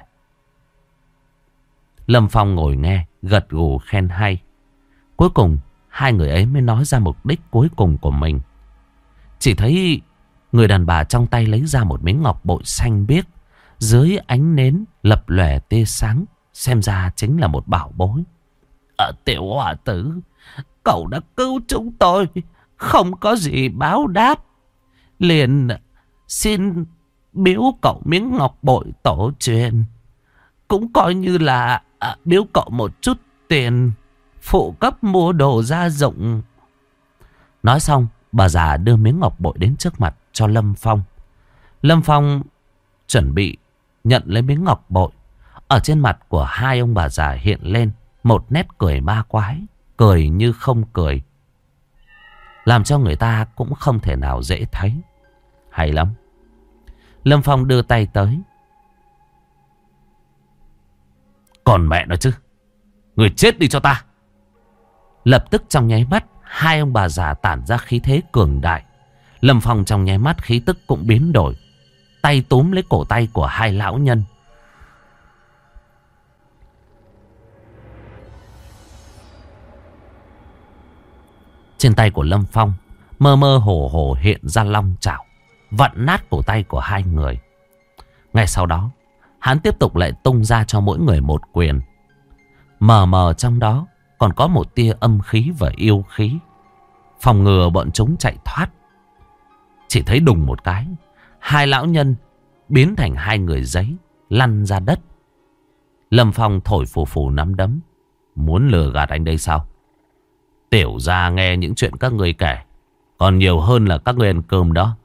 Lâm Phong ngồi nghe, gật gù khen hay. Cuối cùng hai người ấy mới nói ra mục đích cuối cùng của mình. Chỉ thấy Người đàn bà trong tay lấy ra một miếng ngọc bội xanh biếc. Dưới ánh nến lập lòe tia sáng. Xem ra chính là một bảo bối. Tiểu hòa tử, cậu đã cứu chúng tôi, không có gì báo đáp, liền xin biếu cậu miếng ngọc bội tổ truyền. Cũng coi như là biếu cậu một chút tiền phụ cấp mua đồ gia dụng. Nói xong, bà già đưa miếng ngọc bội đến trước mặt cho Lâm Phong. Lâm Phong chuẩn bị nhận lấy miếng ngọc bội. Ở trên mặt của hai ông bà già hiện lên một nét cười ma quái, cười như không cười, làm cho người ta cũng không thể nào dễ thấy. Hay lắm. Lâm Phong đưa tay tới. Còn mẹ nó chứ, người chết đi cho ta. Lập tức trong nháy mắt, hai ông bà già tản ra khí thế cường đại. Lâm Phong trong nháy mắt khí tức cũng biến đổi, tay túm lấy cổ tay của hai lão nhân. Trên tay của Lâm Phong mơ mơ hồ hồ hiện ra long chảo, vặn nát cổ tay của hai người. Ngay sau đó, hắn tiếp tục lại tung ra cho mỗi người một quyền. Mờ mờ trong đó còn có một tia âm khí và yêu khí, phòng ngừa bọn chúng chạy thoát. Chỉ thấy đùng một cái, hai lão nhân biến thành hai người giấy, lăn ra đất. Lâm Phong thổi phù phù nắm đấm. Muốn lừa gạt anh đây sao? Tiểu gia nghe những chuyện các người kể còn nhiều hơn là các người ăn cơm đó.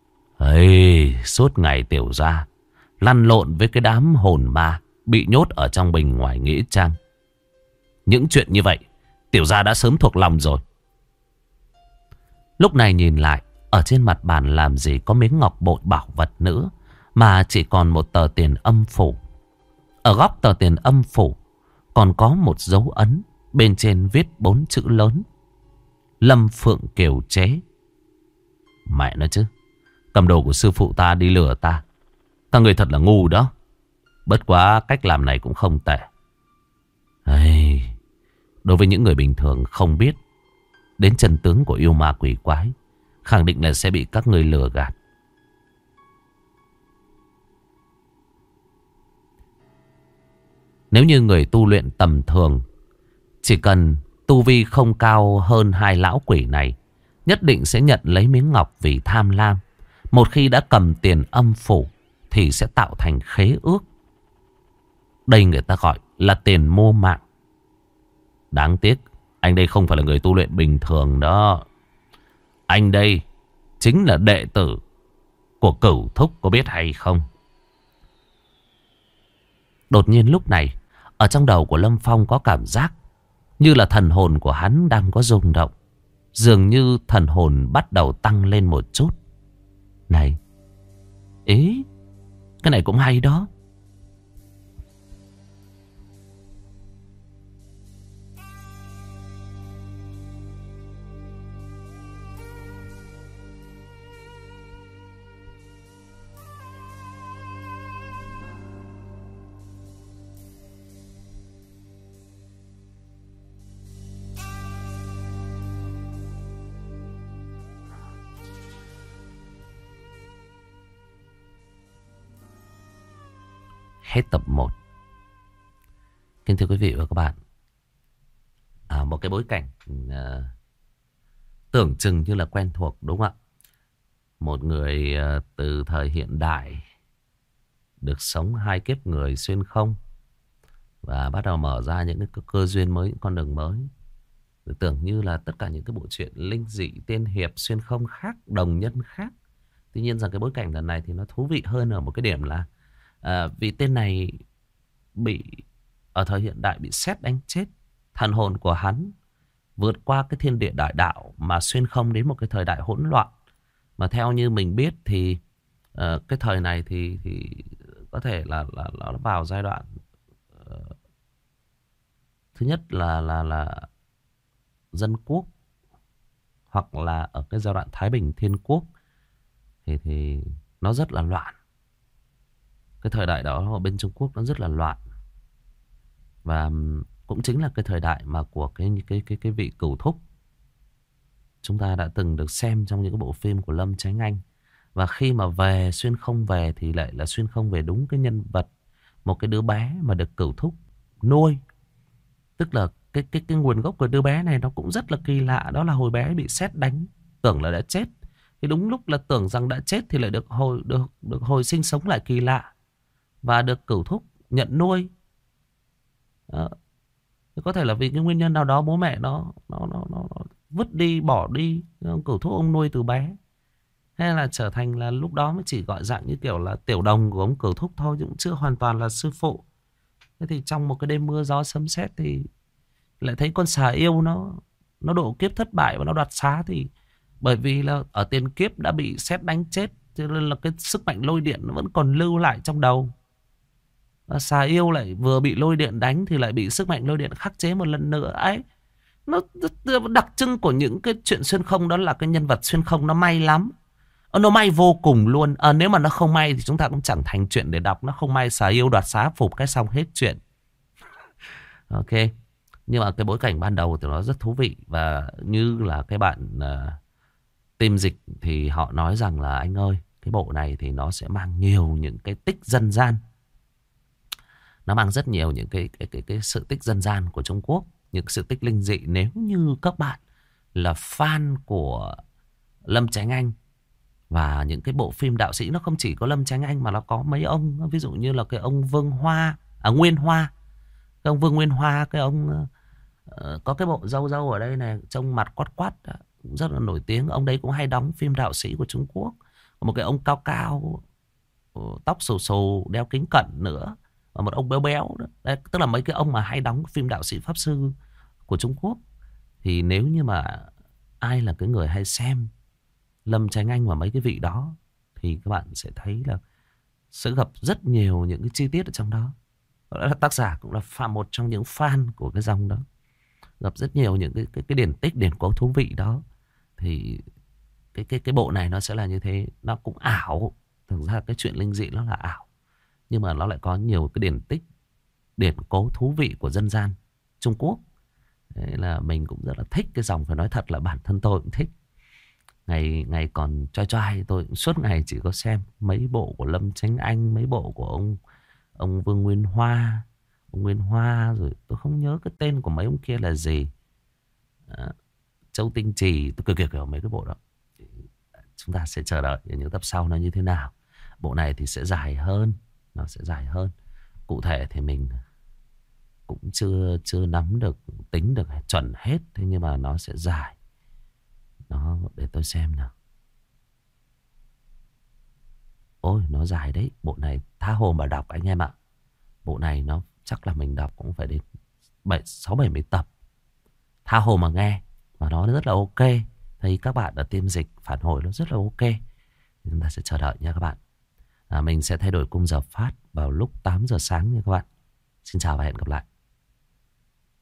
Suốt ngày tiểu gia lăn lộn với cái đám hồn ma bị nhốt ở trong bình ngoài nghĩa trang. Những chuyện như vậy tiểu gia đã sớm thuộc lòng rồi. Lúc này nhìn lại, ở trên mặt bàn làm gì có miếng ngọc bội bảo vật nữa, mà chỉ còn một tờ tiền âm phủ. Ở góc tờ tiền âm phủ còn có một dấu ấn, bên trên viết 4 chữ lớn: Lâm Phượng kiều chế. Mẹ nói chứ, cầm đồ của sư phụ ta đi lừa ta. Các người thật là ngu đó. Bất quá cách làm này cũng không tệ. Đối với những người bình thường không biết đến chân tướng của yêu ma quỷ quái, khẳng định là sẽ bị các người lừa gạt. Nếu như người tu luyện tầm thường, chỉ cần tu vi không cao hơn hai lão quỷ này, nhất định sẽ nhận lấy miếng ngọc vì tham lam. Một khi đã cầm tiền âm phủ thì sẽ tạo thành khế ước. Đây người ta gọi là tiền mua mạng. Đáng tiếc anh đây không phải là người tu luyện bình thường đó. Anh đây chính là đệ tử của Cửu Thúc, có biết hay không? Đột nhiên lúc này, ở trong đầu của Lâm Phong có cảm giác như là thần hồn của hắn đang có rung động. Dường như thần hồn bắt đầu tăng lên một chút. Này, cái này cũng hay đó. Hết tập 1. Kính thưa quý vị và các bạn, một cái bối cảnh tưởng chừng như là quen thuộc, đúng không ạ? Một người từ thời hiện đại được sống hai kiếp người xuyên không và bắt đầu mở ra những cái cơ duyên mới, những con đường mới. Tưởng như là tất cả những cái bộ truyện linh dị, tiên hiệp, xuyên không khác, đồng nhân khác. Tuy nhiên rằng cái bối cảnh lần này thì nó thú vị hơn ở một cái điểm là vì tên này bị ở thời hiện đại bị sét đánh chết. Thần hồn của hắn vượt qua cái thiên địa đại đạo mà xuyên không đến một cái thời đại hỗn loạn. Mà theo như mình biết thì cái thời này thì có thể là nó vào giai đoạn thứ nhất là dân quốc, hoặc là ở cái giai đoạn Thái Bình Thiên Quốc thì nó rất là loạn. Cái thời đại đó ở bên Trung Quốc nó rất là loạn. Và cũng chính là cái thời đại mà của cái vị Cửu Thúc chúng ta đã từng được xem trong những cái bộ phim của Lâm Chánh Anh. Và khi mà về xuyên không về thì lại là xuyên không về đúng cái nhân vật, một cái đứa bé mà được Cửu Thúc nuôi. Tức là cái nguồn gốc của đứa bé này nó cũng rất là kỳ lạ. Đó là hồi bé bị sét đánh, tưởng là đã chết. Thì đúng lúc là tưởng rằng đã chết thì lại được hồi sinh sống lại kỳ lạ. Và được Cửu Thúc nhận nuôi. Đó. Có thể là vì cái nguyên nhân nào đó bố mẹ nó vứt đi, bỏ đi. Ông Cửu Thúc ông nuôi từ bé. Hay là trở thành là lúc đó mới chỉ gọi dạng như kiểu là tiểu đồng của ông Cửu Thúc thôi, cũng chưa hoàn toàn là sư phụ. Thế thì trong một cái đêm mưa gió sấm sét thì lại thấy con xà yêu nó độ kiếp thất bại và nó đoạt xá. Thì bởi vì là ở tiền kiếp đã bị sét đánh chết, cho nên là cái sức mạnh lôi điện nó vẫn còn lưu lại trong đầu. Và xà yêu lại vừa bị lôi điện đánh thì lại bị sức mạnh lôi điện khắc chế một lần nữa ấy. Nó đặc trưng của những cái chuyện xuyên không đó là cái nhân vật xuyên không nó may lắm. Nó may vô cùng luôn. Nếu mà nó không may thì chúng ta cũng chẳng thành chuyện để đọc. Nó không may xà yêu đoạt xá phục cái xong hết chuyện. Ok. Nhưng mà cái bối cảnh ban đầu thì nó rất thú vị. Và như là cái bạn Team Dịch thì họ nói rằng là anh ơi, cái bộ này thì nó sẽ mang nhiều những cái tích dân gian. Nó mang rất nhiều những cái sự tích dân gian của Trung Quốc, những sự tích linh dị. Nếu như các bạn là fan của Lâm Chánh Anh và những cái bộ phim đạo sĩ, nó không chỉ có Lâm Chánh Anh mà nó có mấy ông, ví dụ như là cái ông Vương Hoa, Nguyên Hoa, cái ông Vương Nguyên Hoa, cái ông có cái bộ râu râu ở đây này, trông mặt quát quát, rất là nổi tiếng. Ông đấy cũng hay đóng phim đạo sĩ của Trung Quốc. Một cái ông cao cao, tóc xù xù, đeo kính cận nữa, và một ông béo béo đó. Đấy, tức là mấy cái ông mà hay đóng phim đạo sĩ pháp sư của Trung Quốc. Thì nếu như mà ai là cái người hay xem Lâm Chánh Anh và mấy cái vị đó thì các bạn sẽ thấy là sẽ gặp rất nhiều những cái chi tiết ở trong đó. Tác giả cũng là một trong những fan của cái dòng đó, gặp rất nhiều những cái điển tích, điển cố thú vị đó. Thì cái bộ này nó sẽ là như thế. Nó cũng ảo. Thực ra cái chuyện linh dị nó là ảo, nhưng mà nó lại có nhiều cái điển tích, điển cố thú vị của dân gian Trung Quốc. Thế là mình cũng rất là thích cái dòng. Phải nói thật là bản thân tôi cũng thích. Ngày còn choi tôi cũng suốt ngày chỉ có xem mấy bộ của Lâm Chánh Anh, mấy bộ của ông Vương Nguyên Hoa, ông Nguyên Hoa, rồi tôi không nhớ cái tên của mấy ông kia là gì. Châu Tinh Trì, tôi kiểu mấy cái bộ đó. Chúng ta sẽ chờ đợi những tập sau nó như thế nào. Bộ này thì sẽ dài hơn, nó sẽ dài hơn. Cụ thể thì mình cũng chưa nắm được, tính được chuẩn hết. Thế nhưng mà nó sẽ dài. Nó để tôi xem nào. Ôi nó dài đấy. Bộ này tha hồ mà đọc anh em ạ. Bộ này nó chắc là mình đọc cũng phải đến 6-70 tập. Tha hồ mà nghe. Và nó rất là ok. Thấy các bạn ở Team Dịch phản hồi nó rất là ok. Thì chúng ta sẽ chờ đợi nha các bạn. Mình sẽ thay đổi khung giờ phát vào lúc 8 giờ sáng nha các bạn. Xin chào và hẹn gặp lại.